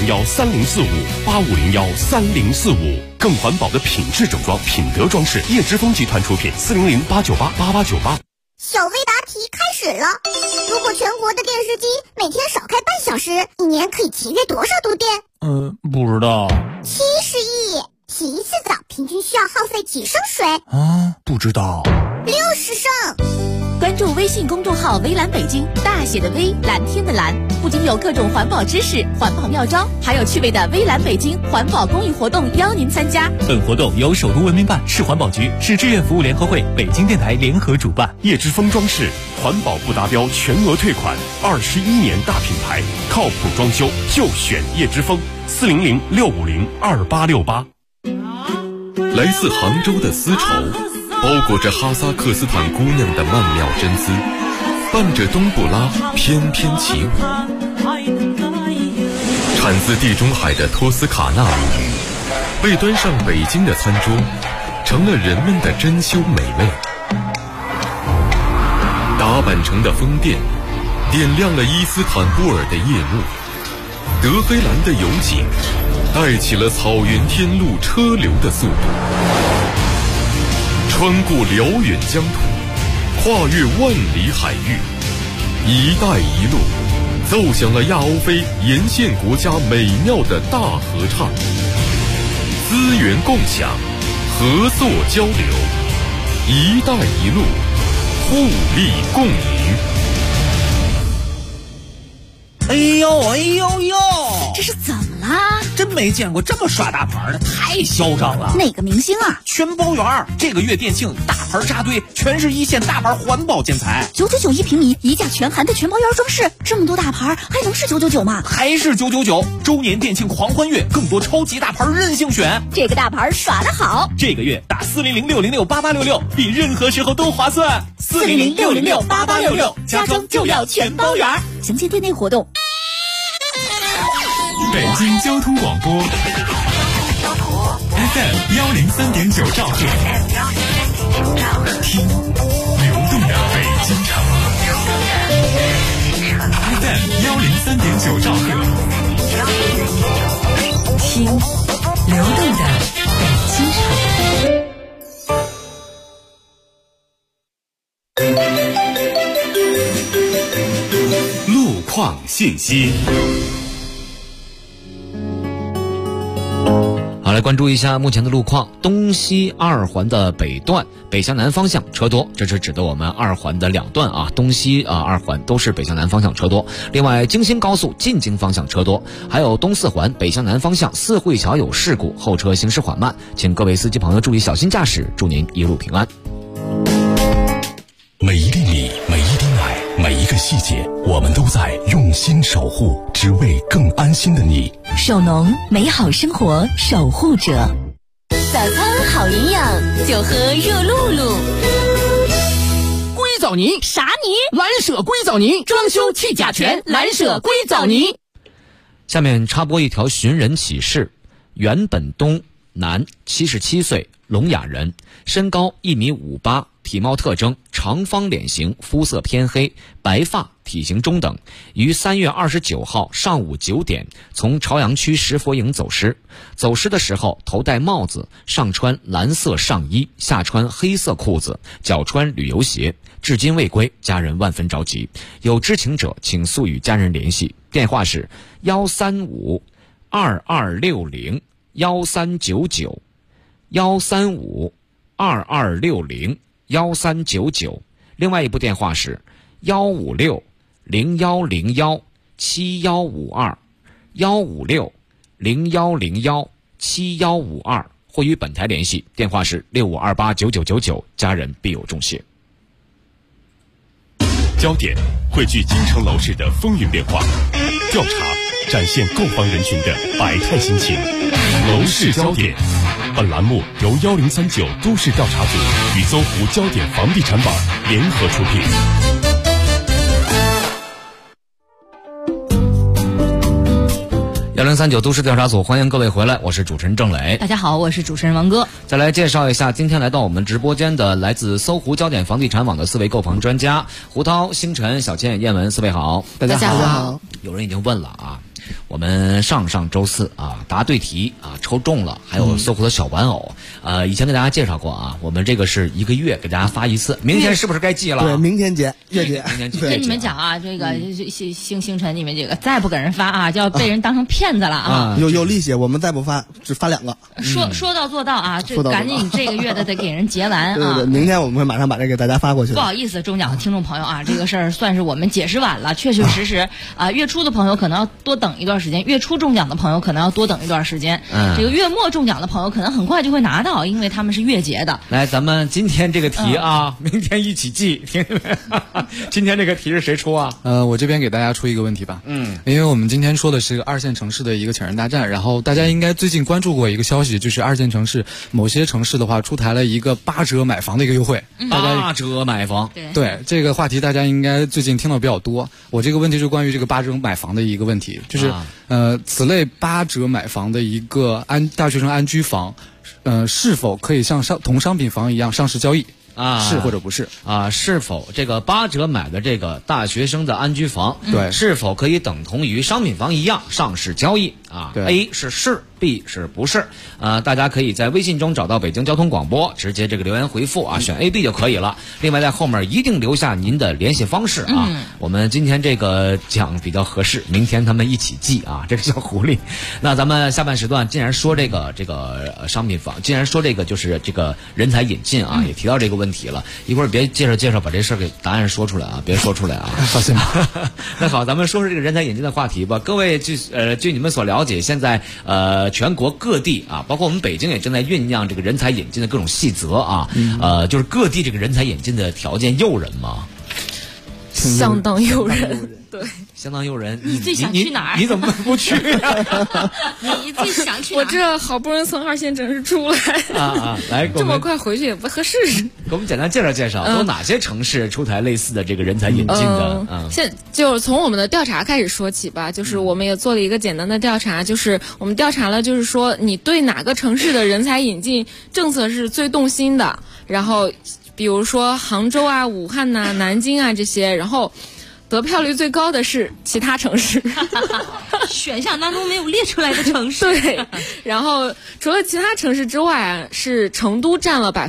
85013045，85013045。更环保的品质整装，品德装饰，叶之峰集团出品，400-898-8898。 小微答题开始了。如果全国的电视机每天少开半小时，一年可以节约多少度电？ 不知道。 70亿。洗一次澡平均需要耗费几升水？ 不知道。 60升。 关注微信公众号微蓝北京，大写的微，蓝天的蓝，不仅有各种环保知识、环保妙招，还有趣味的微蓝北京环保公益活动邀您参加。 本活动由首都文明办、市环保局、市志愿服务联合会、北京电台联合主办。 叶之峰装饰环保不达标全额退款，21年大品牌，靠谱装修就选叶之峰，400-650-2868。来自杭州的丝绸，包裹着哈萨克斯坦姑娘的曼妙真姿，伴着冬不拉翩翩起舞。产自地中海的托斯卡纳米，被端上北京的餐桌，成了人们的珍馐美味。打扮成的风电，点亮了伊斯坦布尔的夜幕。德黑兰的油井，带起了草原天路车流的速度。穿过辽远疆土，跨越万里海域，一带一路奏响了亚欧非沿线国家美妙的大合唱。资源共享，合作交流，一带一路，互利共赢。 哎呦哎呦呦， 这是怎么啦？ 真没见过这么耍大牌的，太嚣张了。 哪个明星啊？ 全包圆，这个月店庆大牌扎堆，全是一线大牌环保建材。 999一平米，一价全含的全包圆装饰，这么多大牌还能是999吗？ 还是999。周年店庆狂欢月，更多超级大牌任性选。 这个大牌耍得好， 这个月打400-606-8866，比任何时候都划算。 400-606-8866，家装就要全包圆。详见店内活动。 北京交通广播 FM 103.9兆赫，听流动的北京城。FM 103.9兆赫， 听流动的北京城。路况信息。 好，来关注一下目前的路况。东西二环的北段北向南方向车多，这是指的我们二环的两段啊，东西二环都是北向南方向车多。另外，京新高速进京方向车多，还有东四环北向南方向四惠桥有事故，后车行驶缓慢，请各位司机朋友注意小心驾驶，祝您一路平安。 每一粒米，每一滴奶，每一个细节，我们都在用心守护，只为更安心的你。 首农，美好生活守护者。 早餐好营养，就喝热露露。 硅藻泥啥泥？ 蓝舍硅藻泥，装修去甲醛，蓝舍硅藻泥。 下面插播一条寻人启事：袁本东，男，77岁，聋哑人，身高1.58米，体貌特征长方脸型，肤色偏黑，白发，体型中等，于3月29号上午9点从朝阳区石佛营走失。走失的时候头戴帽子，上穿蓝色上衣，下穿黑色裤子，脚穿旅游鞋，至今未归，家人万分着急。有知情者请速与家人联系，电话是135-2260-1399，135-2260-1399。另外一部电话是156-0101-7152，156-0101-7152，或与本台联系，电话是65289999，家人必有重谢。 焦点汇聚京城楼市的风云变化，调查展现购房人群的百态心情。楼市焦点，本栏目由1039都市调查组与搜狐焦点房地产网联合出品。 1039都市调查组，欢迎各位回来，我是主持人郑磊。 大家好，我是主持人王哥。 再来介绍一下今天来到我们直播间的来自搜狐焦点房地产网的4位购房专家：胡涛、星辰、小倩、燕文，4位好。 大家好。 有人已经问了啊， 我们上周四啊答对题啊抽中了，还有搜狐的小玩偶。以前给大家介绍过啊，我们这个是1个月给大家发一次，明天是不是该记了？ 对，明天结，月结。 跟你们讲啊，这个星辰，你们这个再不给人发啊，就要被人当成骗子了啊！ 有利息，我们再不发，只发2个。 说到做到啊，这赶紧这个月的得给人结完啊！ 对，明天我们会马上把这个给大家发过去。 不好意思，中奖的听众朋友啊，这个事儿算是我们解释晚了，确确实实啊，月初的朋友可能要多等一段时间，月初中奖的朋友可能要多等一段时间。这个月末中奖的朋友可能很快就会拿到，因为他们是月结的。 来，咱们今天这个题啊，明天一起记，听见没？今天这个题是谁出啊？ 我这边给大家出一个问题吧。因为我们今天说的是2线城市的一个抢人大战，然后大家应该最近关注过一个消息，就是2线城市某些城市的话出台了一个8折买房的一个优惠。 8折买房， 对这个话题大家应该最近听到比较多。我这个问题是关于这个8折买房的一个问题，就是此类8折买房的一个大学生安居房，是否可以像同商品房一样上市交易？是或者不是是否这个8折买的这个大学生的安居房， 对， 是否可以等同于商品房一样上市交易啊？ 对 ，A 是，B 是不是？大家可以在微信中找到北京交通广播，直接这个留言回复啊，选 A、B 就可以了。另外在后面一定留下您的联系方式啊。我们今天这个讲比较合适，明天他们一起记啊，这个小狐狸。那咱们下半时段既然说这个商品房，既然说这个就是这个人才引进啊，也提到这个问题了，一会儿别介绍把这事儿给答案说出来啊，别说出来啊， 放心吧。 那好，咱们说说这个人才引进的话题吧。各位据你们所了解，现在全国各地啊，包括我们北京也正在酝酿这个人才引进的各种细则啊。就是各地这个人才引进的条件诱人吗？ 相当诱人，对， 相当诱人。 你最想去哪儿？ 你怎么不去啊？ 你最想去哪儿？ 我这好不容易从2线城市出来来， 这么快回去也不合适。 给我们简单介绍，有哪些城市出台类似的这个人才引进的？ 现就是从我们的调查开始说起吧，就是我们也做了一个简单的调查，就是我们调查了，就是说你对哪个城市的人才引进政策是最动心的，然后比如说杭州啊、武汉呐、南京啊这些，然后得票率最高的是其他城市， 选项当中没有列出来的城市。 对，然后除了其他城市之外啊，是成都占了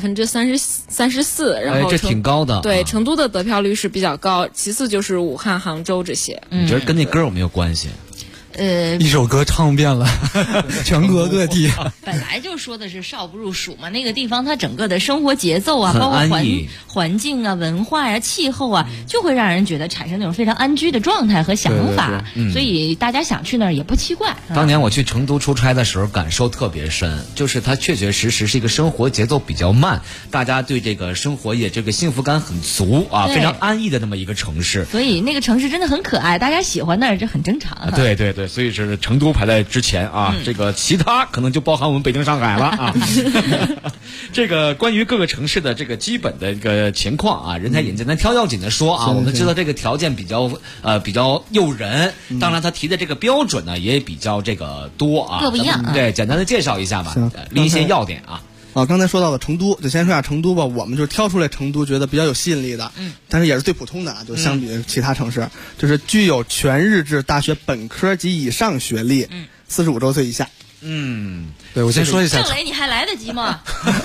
34%，然后这挺高的。 对，成都的得票率是比较高，其次就是武汉、杭州这些。 你觉得跟那歌有没有关系？ 一首歌唱遍了全国各地。 本来就说的是少不入蜀嘛，那个地方它整个的生活节奏啊，包括环境啊、文化呀、气候啊，就会让人觉得产生那种非常安居的状态和想法。所以大家想去那儿也不奇怪。 当年我去成都出差的时候，感受特别深，就是它确确实实是一个生活节奏比较慢，大家对这个生活也这个幸福感很足啊，非常安逸的那么一个城市。 所以那个城市真的很可爱，大家喜欢那儿这很正常。 对，所以是成都排在之前啊。这个其他可能就包含我们北京、上海了啊。这个关于各个城市的这个基本的一个情况啊，人才引进咱挑要紧的说啊，我们知道这个条件比较诱人，当然他提的这个标准呢也比较这个多啊， 各不一样。 对，简单的介绍一下吧，列一些要点啊。 刚才说到了成都，就先说下成都吧。我们就挑出来成都觉得比较有吸引力的，但是也是最普通的啊，就相比其他城市，就是具有全日制大学本科及以上学历，45周岁以下。 对，我先说一下。 郑磊，你还来得及吗？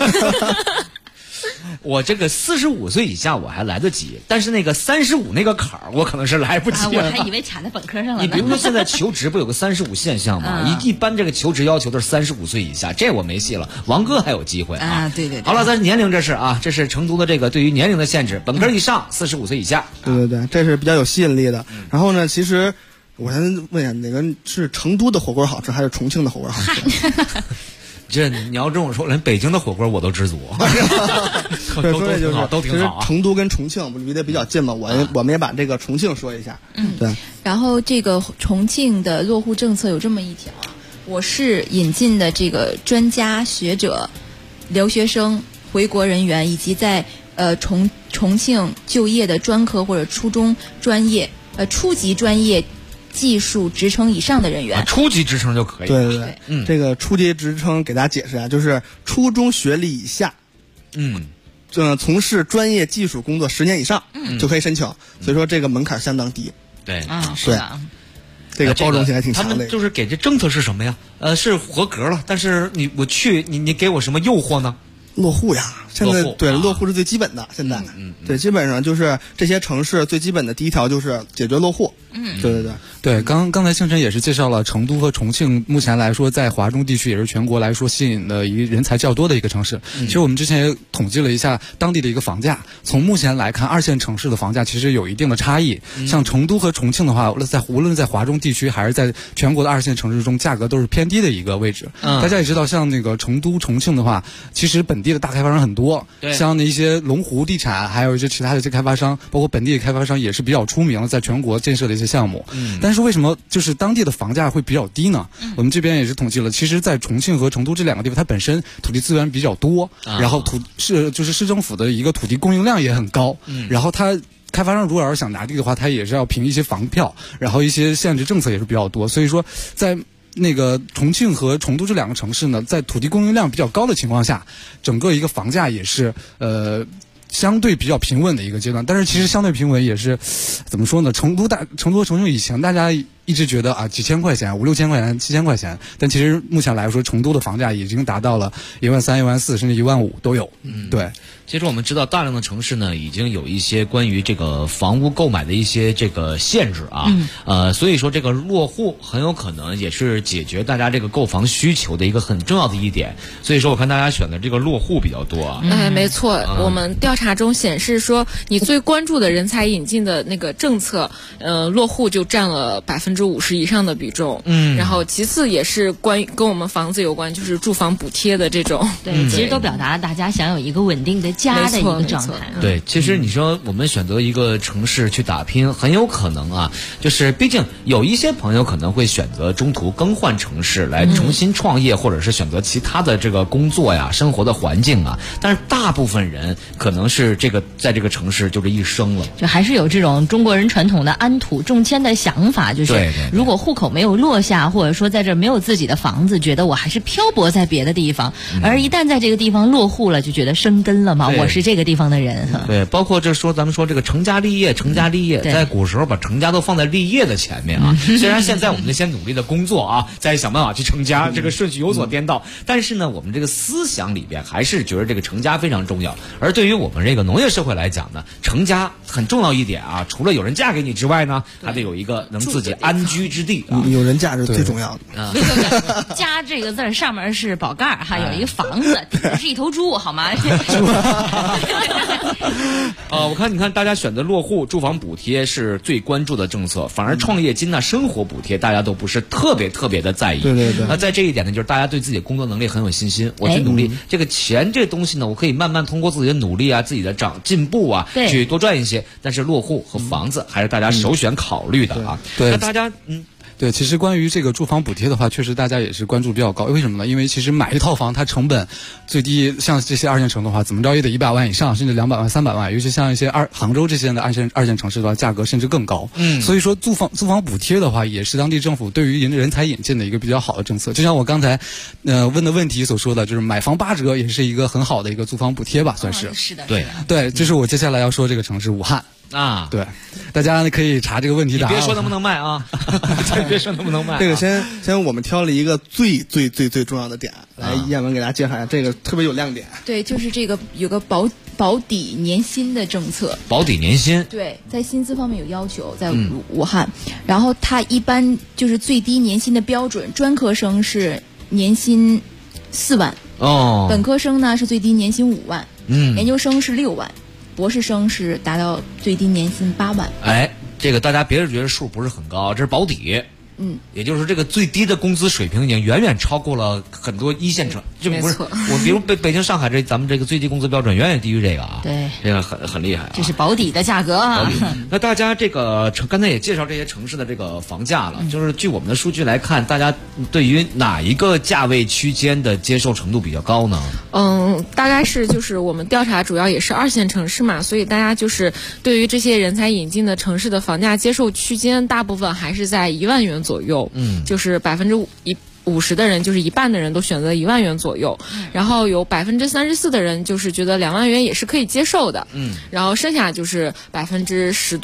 我这个45岁以下我还来得及，但是那个35那个坎儿我可能是来不及了。 我还以为卡在本科上了呢。 你比如说现在求职不有个35现象吗？一般这个求职要求都是35岁以下，这我没戏了。王哥还有机会啊！ 对。 好了，咱年龄这是成都的这个对于年龄的限制，本科以上45岁以下。 对，这是比较有吸引力的。然后呢，其实我先问一下，哪个是成都的火锅好吃，还是重庆的火锅好吃？ 这你要这么说，连北京的火锅我都知足。都挺好，都挺好。 成都跟重庆不离得比较近嘛，我们也把这个重庆说一下。对。 然后这个重庆的落户政策有这么一条，我市引进的这个专家学者、留学生、回国人员以及在重庆就业的专科或者初级专业技术职称以上的人员， 初级职称就可以。 对，这个初级职称给大家解释啊，就是初中学历以下，从事专业技术工作10年以上，就可以申请。所以说这个门槛相当低。 对， 是的。 这个包容性还挺强的。 他们就是给这政策是什么呀？是合格了，但是你给我什么诱惑呢？ 落户呀，现在对落户是最基本的。现在，对，基本上就是这些城市最基本的第一条就是解决落户。对， 刚才庆晨也是介绍了成都和重庆，目前来说在华中地区也是全国来说吸引的一个人才较多的一个城市。其实我们之前也统计了一下当地的一个房价，从目前来看，2线城市的房价其实有一定的差异。像成都和重庆的话，无论在华中地区还是在全国的2线城市中，价格都是偏低的一个位置。大家也知道，像那个成都、重庆的话，其实本地的大开发商很多，像那些龙湖地产，还有一些其他的这开发商，包括本地的开发商也是比较出名的，在全国建设的一些项目。但是为什么就是当地的房价会比较低呢？我们这边也是统计了，其实在重庆和成都这2个地方，它本身土地资源比较多，然后就是市政府的一个土地供应量也很高，然后它开发商如果要是想拿地的话，它也是要凭一些房票，然后一些限制政策也是比较多，所以说在那个重庆和成都这2个城市呢，在土地供应量比较高的情况下，整个一个房价也是相对比较平稳的一个阶段。但是其实相对平稳也是怎么说呢？成都和重庆以前大家一直觉得几千块钱、5、6千块钱、7千块钱，但其实目前来说，成都的房价已经达到了13000、14000甚至15000都有。对。 其实我们知道，大量的城市呢，已经有一些关于这个房屋购买的一些这个限制啊，所以说这个落户很有可能也是解决大家这个购房需求的一个很重要的一点。所以说，我看大家选的这个落户比较多啊。 没错，我们调查中显示说，你最关注的人才引进的那个政策，落户就占了50%以上的比重。然后其次也是跟我们房子有关，就是住房补贴的这种。 对，其实都表达了大家想有一个稳定的家的一个状态。 对，其实你说我们选择一个城市去打拼，很有可能啊，就是毕竟有一些朋友可能会选择中途更换城市来重新创业，或者是选择其他的这个工作呀、生活的环境啊。但是大部分人可能是在这个城市就这一生了， 就还是有这种中国人传统的安土重迁的想法，就是如果户口没有落下，或者说在这没有自己的房子，觉得我还是漂泊在别的地方，而一旦在这个地方落户了，就觉得生根了嘛，我是这个地方的人。 对，包括咱们说这个成家立业，在古时候把成家都放在立业的前面啊。虽然现在我们先努力的工作啊，再想办法去成家，这个顺序有所颠倒，但是呢，我们这个思想里边还是觉得这个成家非常重要。而对于我们这个农业社会来讲呢，成家很重要一点啊，除了有人嫁给你之外呢，还得有一个能自己安居之地啊。 有人嫁是最重要的。 家这个字上面是宝盖哈，有一个房子，底下是一头猪，好吗？ 你看大家选择落户、住房补贴是最关注的政策，反而创业金呢、生活补贴大家都不是特别的在意。 对。 那在这一点呢，就是大家对自己的工作能力很有信心，我去努力。这个钱这东西呢，我可以慢慢通过自己的努力啊、自己的进步啊，去多赚一些。但是落户和房子还是大家首选考虑的啊。 对， 那大家对，其实关于这个住房补贴的话，确实大家也是关注比较高。为什么呢？因为其实买一套房，它成本最低，像这些2线城的话，怎么着也得100万以上，甚至200万、300万。尤其像一些杭州这些的二线城市的话，价格甚至更高。所以说租房补贴的话，也是当地政府对于人才引进的一个比较好的政策。就像我刚才问的问题所说的，就是买房8折也是一个很好的一个租房补贴吧，算是。 是的。 对，这是我接下来要说这个城市武汉。对，大家可以查这个问题答案。 你别说能不能卖啊，别说能不能卖。 这个先我们挑了一个最重要的点，来燕文给大家介绍一下，这个特别有亮点。 对，就是这个有个保底年薪的政策。 保底年薪。 对，在薪资方面有要求，在武汉，然后它一般就是最低年薪的标准，专科生是年薪4万，本科生呢是最低年薪5万，研究生是6万。博士生是达到最低年薪8万。 这个大家别人觉得数不是很高，这是保底。也就是说这个最低的工资水平已经远远超过了很多一线城，就不是我，比如北京、上海咱们这个最低工资标准远远低于这个啊。 对， 这个很厉害啊。 这是保底的价格啊。 那大家这个刚才也介绍这些城市的这个房价了，就是据我们的数据来看，大家对于哪一个价位区间的接受程度比较高呢？ 大概是就是我们调查主要也是2线城市嘛，所以大家就是对于这些人才引进的城市的房价接受区间，大部分还是在1万元左右。就是50%的人，就是一半的人都选择1万元左右，然后有34%的人就是觉得2万元也是可以接受的，然后剩下就是10%多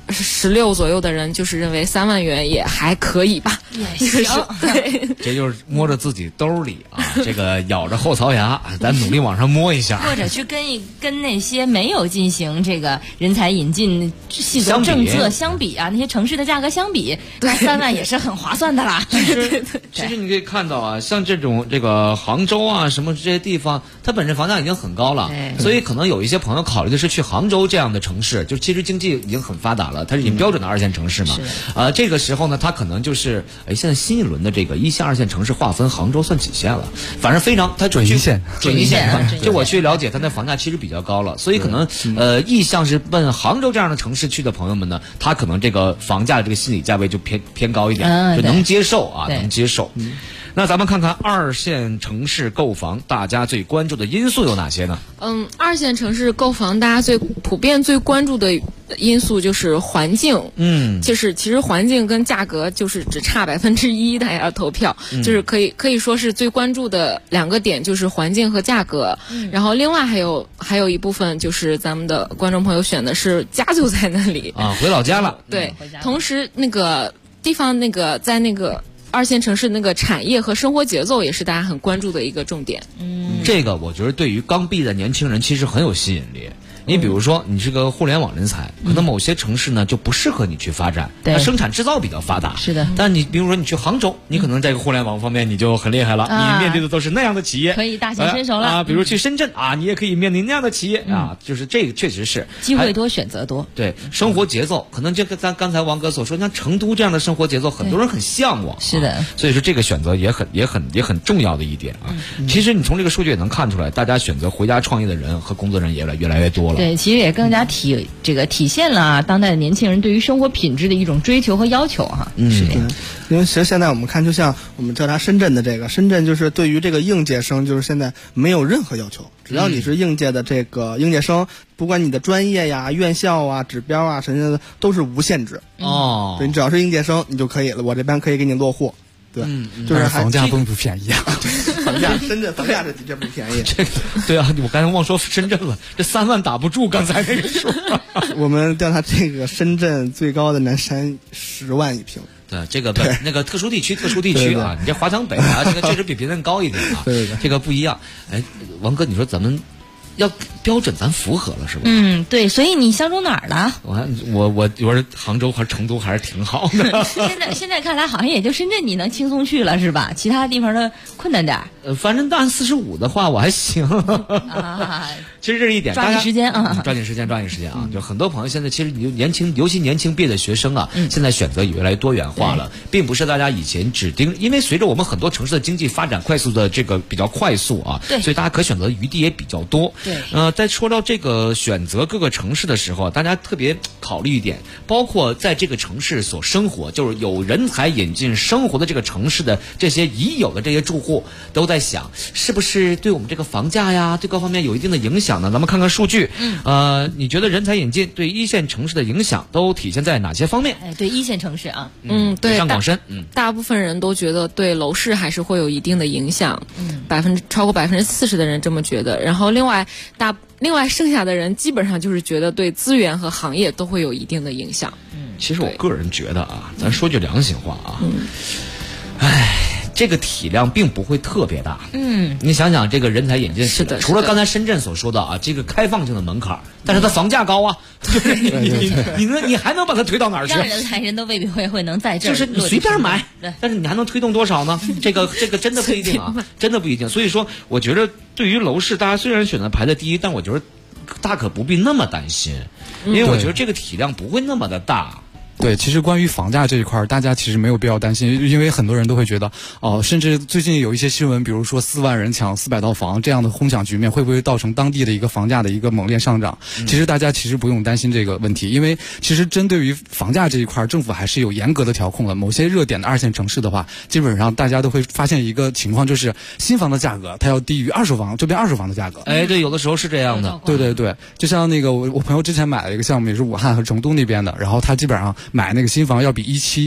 16左右的人就是认为3万元也还可以吧， 也行。 对， 这就是摸着自己兜里啊，这个咬着后槽牙，咱努力往上摸一下， 或者去跟那些没有进行这个人才引进细则政策相比啊，那些城市的价格相比，那3万也是很划算的啦。 其实你可以看到啊，像这个杭州啊什么这些地方，它本身房价已经很高了，所以可能有一些朋友考虑的是去杭州这样的城市，就其实经济已经很发达了，它是已经标准的2线城市嘛。这个时候呢，它可能就是现在新一轮的这个1线、2线城市划分，杭州算几线了？反正非常它准一线。 就我去了解，它那房价其实比较高了，所以可能意向是奔杭州这样的城市去的朋友们呢，他可能这个房价的这个心理价位就偏高一点，就能接受啊，能接受。那咱们看看2线城市购房，大家最关注的因素有哪些呢 ？2线城市购房，大家普遍最关注的因素就是环境。就是其实环境跟价格就是只差1%，大家要投票，就是可以说是最关注的2个点，就是环境和价格。然后另外还有一部分就是咱们的观众朋友选的是家就在那里啊，回老家了。 对，同时那个地方在那个2线城市那个产业和生活节奏也是大家很关注的一个重点。 这个我觉得对于刚毕业的年轻人其实很有吸引力。你比如说，你是个互联网人才，可能某些城市呢就不适合你去发展，它生产制造比较发达。 是的。 但你比如说你去杭州，你可能在互联网方面你就很厉害了，你面对的都是那样的企业， 可以大显身手了啊。比如去深圳啊，你也可以面临那样的企业啊，就是这个确实是机会多，选择多。 对，生活节奏可能就跟咱刚才王哥所说，像成都这样的生活节奏，很多人很向往。 是的。 所以说这个选择也很重要的一点啊。其实你从这个数据也能看出来，大家选择回家创业的人和工作人也越来越多了。 对，其实也更加体现了当代的年轻人对于生活品质的一种追求和要求哈。是这样。 因为其实现在我们看，就像我们调查深圳的深圳就是对于这个应届生，就是现在没有任何要求，只要你是应届的这个应届生，不管你的专业呀、院校啊、指标啊什么的都是无限制。 对， 你只要是应届生你就可以了，我这边可以给你落户。对，就是房价并不便宜啊。 深圳房价是的确不便宜。 这个对啊，我刚才忘说深圳了，这3万打不住刚才那个数。 我们调查这个深圳最高的南山10万一平。 对，这个那个特殊地区啊，你这华强北啊，这个确实比别人高一点啊。 对， 这个不一样。王哥，你说咱们要标准咱符合了是吧？ 对，所以你相中哪儿了？ 我说杭州还是成都还是挺好的。 现在看来好像也就深圳你能轻松去了是吧？其他地方的困难点。 反正按45的话我还行。其实这是一点， 抓紧时间啊！ 抓紧时间啊！就很多朋友现在其实尤其年轻毕业的学生啊，现在选择也越来越多元化了，并不是大家以前指定，因为随着我们很多城市的经济发展比较快速啊，所以大家可选择的余地也比较多。 对。 在说到这个选择各个城市的时候，大家特别考虑一点，包括在这个城市所生活，就是有人才引进生活的这个城市的这些已有的这些住户，都在想是不是对我们这个房价呀，对各方面有一定的影响呢？咱们看看数据。你觉得人才引进对1线城市的影响都体现在哪些方面？ 对1线城市啊， 对， 上广深， 大部分人都觉得对楼市还是会有一定的影响，超过40%的人这么觉得。然后另外剩下的人基本上就是觉得对资源和行业都会有一定的影响。 其实我个人觉得啊，咱说句良心话啊，这个体量并不会特别大。你想想这个人才引进， 是的， 除了刚才深圳所说的啊，这个开放性的门槛，但是它房价高啊，就是你还能把它推到哪儿去？ 让人来人都未必会能在这儿， 就是你随便买，但是你还能推动多少呢？这个真的不一定啊，真的不一定。所以说，我觉得对于楼市，大家虽然选择排在第一，但我觉得大可不必那么担心，因为我觉得这个体量不会那么的大。 对，其实关于房价这一块，大家其实没有必要担心，因为很多人都会觉得，甚至最近有一些新闻，比如说4万人抢400套房这样的哄抢局面，会不会造成当地的一个房价的一个猛烈上涨？其实大家其实不用担心这个问题，因为其实针对于房价这一块，政府还是有严格的调控的。某些热点的2线城市的话，基本上大家都会发现一个情况，就是新房的价格它要低于二手房这边二手房的价格。 对，有的时候是这样的。 对，就像那个我朋友之前买了一个项目，也是武汉和成都那边的，然后他基本上买那个新房要比17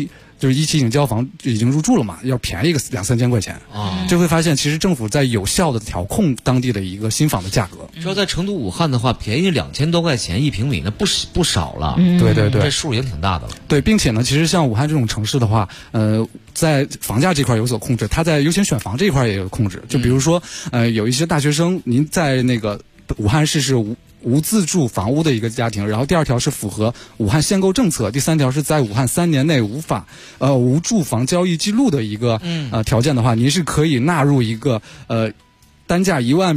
就是一期已经交房已经入住了嘛，要便宜个2-3千块钱啊，就会发现其实政府在有效的调控当地的一个新房的价格。 只要在成都、武汉的话，便宜2000多块钱1平米，那不少了。 对对对， 这数已经挺大的了。 对，并且呢，其实像武汉这种城市的话，在房价这块有所控制，它在优先选房这一块也有控制。就比如说，有一些大学生，您在那个武汉市是无自住房屋的一个家庭，然后第2条是符合武汉限购政策，第3条是在武汉3年内无住房交易记录的一个条件的话，您是可以纳入一个单价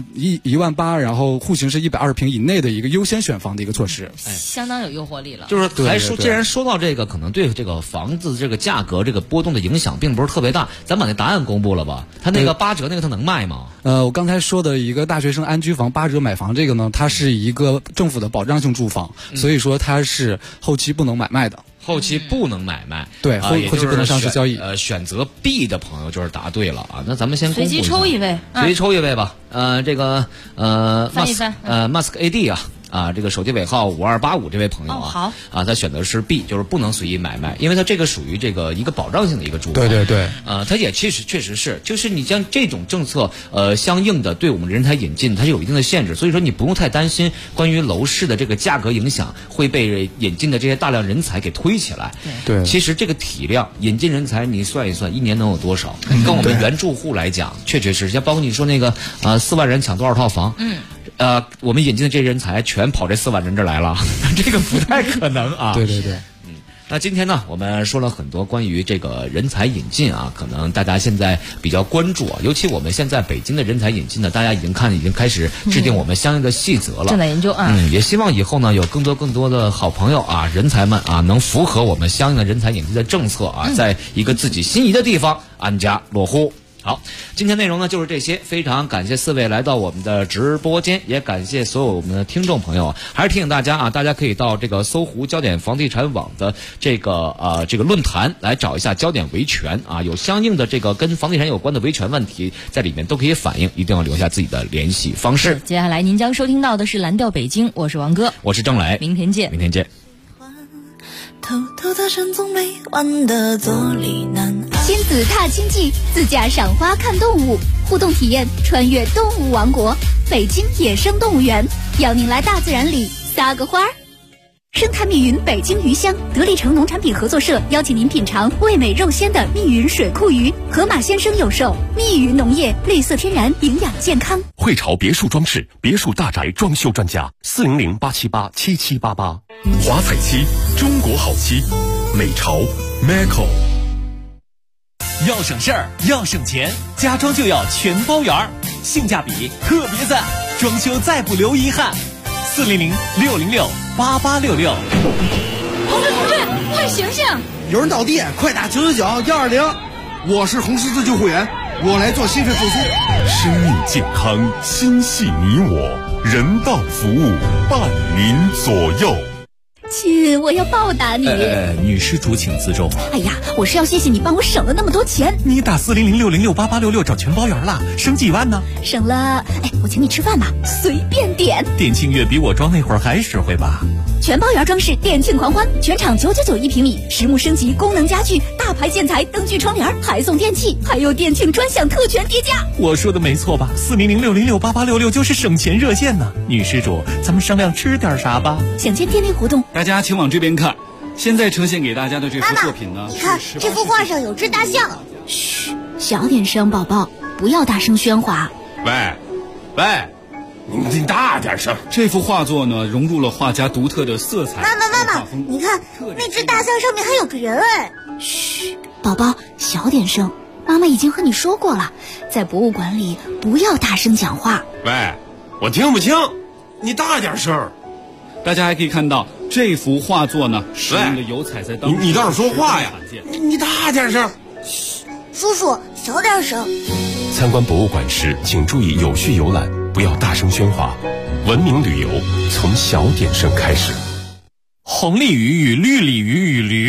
18000，然后户型是120平以内的一个优先选房的一个措施， 相当有诱惑力了。 就是既然说到这个，可能对这个房子这个价格这个波动的影响并不是特别大。咱把那答案公布了吧？它那个8折那个它能卖吗？ 我刚才说的一个大学生安居房8折买房这个呢，它是一个政府的保障性住房，所以说它是后期不能买卖的。 后期不能买卖， 对，后期不能上市交易。 选择 B 的朋友就是答对了啊。那咱们先公布随机抽一位， 随机抽一位吧。这个翻一翻 Musk AD 这个手机尾号5285这位朋友好他选的是 B， 就是不能随意买卖，因为他这个属于这个一个保障性的一个住房。 对对对， 它也确实是，就是你像这种政策相应的对我们人才引进它是有一定的限制，所以说你不用太担心关于楼市的这个价格影响会被引进的这些大量人才给推起来。 对， 其实这个体量引进人才你算一算一年能有多少？跟我们原住户来讲，确实像包括你说那个4万人抢多少套房，我们引进的这些人才全跑这4万人这来了，这个不太可能啊。 对对对。 那今天呢，我们说了很多关于这个人才引进可能大家现在比较关注尤其我们现在北京的人才引进呢，大家已经开始制定我们相应的细则了， 正在研究也希望以后呢有更多的好朋友人才们能符合我们相应的人才引进的政策在一个自己心仪的地方安家落户。好，今天内容呢就是这些，非常感谢4位来到我们的直播间，也感谢所有我们的听众朋友。还是提醒大家大家可以到这个搜狐焦点房地产网的这个论坛来找一下焦点维权有相应的这个跟房地产有关的维权问题在里面都可以反映，一定要留下自己的联系方式。 接下来您将收听到的是蓝调北京，我是王哥， 我是郑磊， 明天见。 偷偷搭乘总没完的坐立难安。 亲子踏青记，自驾赏花看动物，互动体验穿越动物王国，北京野生动物园，邀您来大自然里撒个花儿。生态密云北京鱼乡得力城农产品合作社邀请您品尝味美肉鲜的密云水库鱼，河马先生有售。密云农业，绿色天然，营养健康。 汇潮别墅装饰，别墅大宅装修专家，400-878-7788。华彩漆，中国好漆，美潮 Maco。 要省事儿，要省钱，家装就要全包圆儿，性价比特别赞，装修再不留遗憾。400-606-8866。 同志，快醒醒！ 有人倒地，快打999-120。我是红十字救护员，我来做心肺复苏。 生命健康，心系你我，人道服务伴您左右。 亲，我要报答你。 女施主请自重。 哎呀，我是要谢谢你帮我省了那么多钱。 你打400-606-8866找全包圆了，省几万呢？ 省了，我请你吃饭吧，随便点。 店庆月比我装那会儿还实惠吧？ 全包圆装饰店庆狂欢，全场999一平米，实木升级，功能家具，大牌建材，灯具窗帘，还送电器，还有店庆专享特权叠加。 我说的没错吧？400-606-8866就是省钱热线呢。女施主，咱们商量吃点啥吧？ 享签电力活动。 大家请往这边看，现在呈现给大家的这幅作品呢， 你看这幅画上有只大象。 嘘，小点声，宝宝，不要大声喧哗。 喂，你大点声。 这幅画作呢，融入了画家独特的色彩。 妈妈，你看那只大象上面还有个人嘘，宝宝，小点声。妈妈已经和你说过了，在博物馆里不要大声讲话。 喂，我听不清，你大点声。 大家还可以看到这幅画作呢，使用的油彩在当中。 你倒是说话呀！你大点声。 叔叔，小点声。 参观博物馆时，请注意有序游览，不要大声喧哗。文明旅游从小点声开始。 红鲤鱼与绿鲤鱼与驴，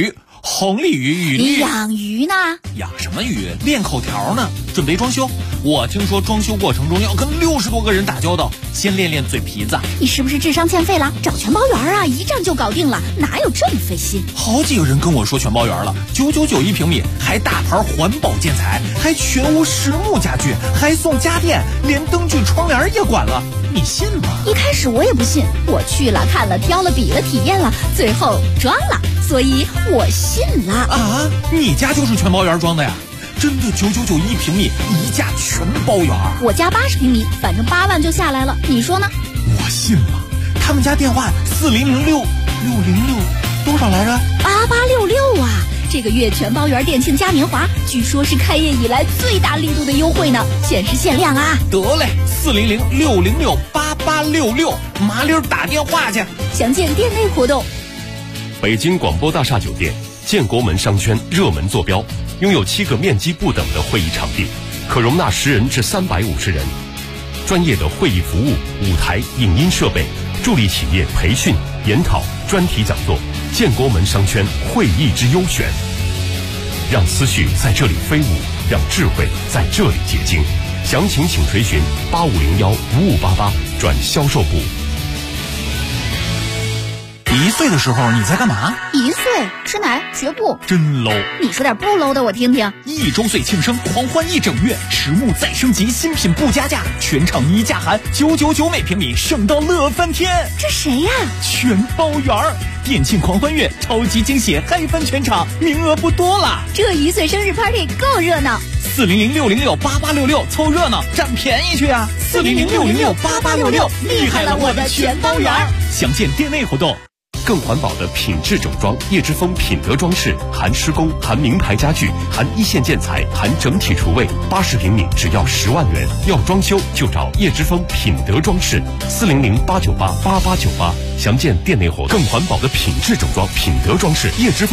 红鲤鱼你养鱼呢？ 养什么鱼？练口条呢，准备装修。我听说装修过程中要跟60多个人打交道，先练练嘴皮子。 你是不是智商欠费了？找全包圆啊，一站就搞定了，哪有这么费心？ 好几个人跟我说全包圆了，999一平米，还大牌环保建材，还全屋实木家具，还送家电，连灯具窗帘也管了，你信吗？ 一开始我也不信，我去了看了挑了比了体验了，最后装了，所以我信了。 啊，你家就是全包圆装的呀？真的999一平米，一价全包圆。 我家80平米，反正8万就下来了，你说呢？ 我信了。他们家电话4006多少来着 ？8866啊！这个月全包圆店庆嘉年华，据说是开业以来最大力度的优惠呢，限时限量啊！ 得嘞，4006668866，麻溜打电话去。 详见店内活动。 北京广播大厦酒店建国门商圈热门坐标，拥有7个面积不等的会议场地，可容纳10人至350人。专业的会议服务、舞台、影音设备，助力企业培训、研讨、专题讲座。建国门商圈会议之优选，让思绪在这里飞舞，让智慧在这里结晶。详情请垂询85015588转销售部。 1岁的时候你在干嘛 ？1岁吃奶学步， 真 low。 你说点不 low 的我听听。 1周岁庆生狂欢1整月，实木再升级，新品不加价，全场一价含999每平米，省到乐翻天。 这谁呀？ 全包圆儿，店庆狂欢月，超级惊喜，嗨翻全场，名额不多了。 这1岁生日 party 够热闹。 4006068866，凑热闹占便宜去啊！4006068866，厉害了我的全包圆儿。详见店内活动。 更环保的品质整装，叶之峰品德装饰，含施工，含名牌家具，含一线建材，含整体厨卫，80平米只要10万元。要装修就找叶之峰品德装饰，400-898-8898。详见店内活动。更环保的品质整装，品德装饰，叶之峰。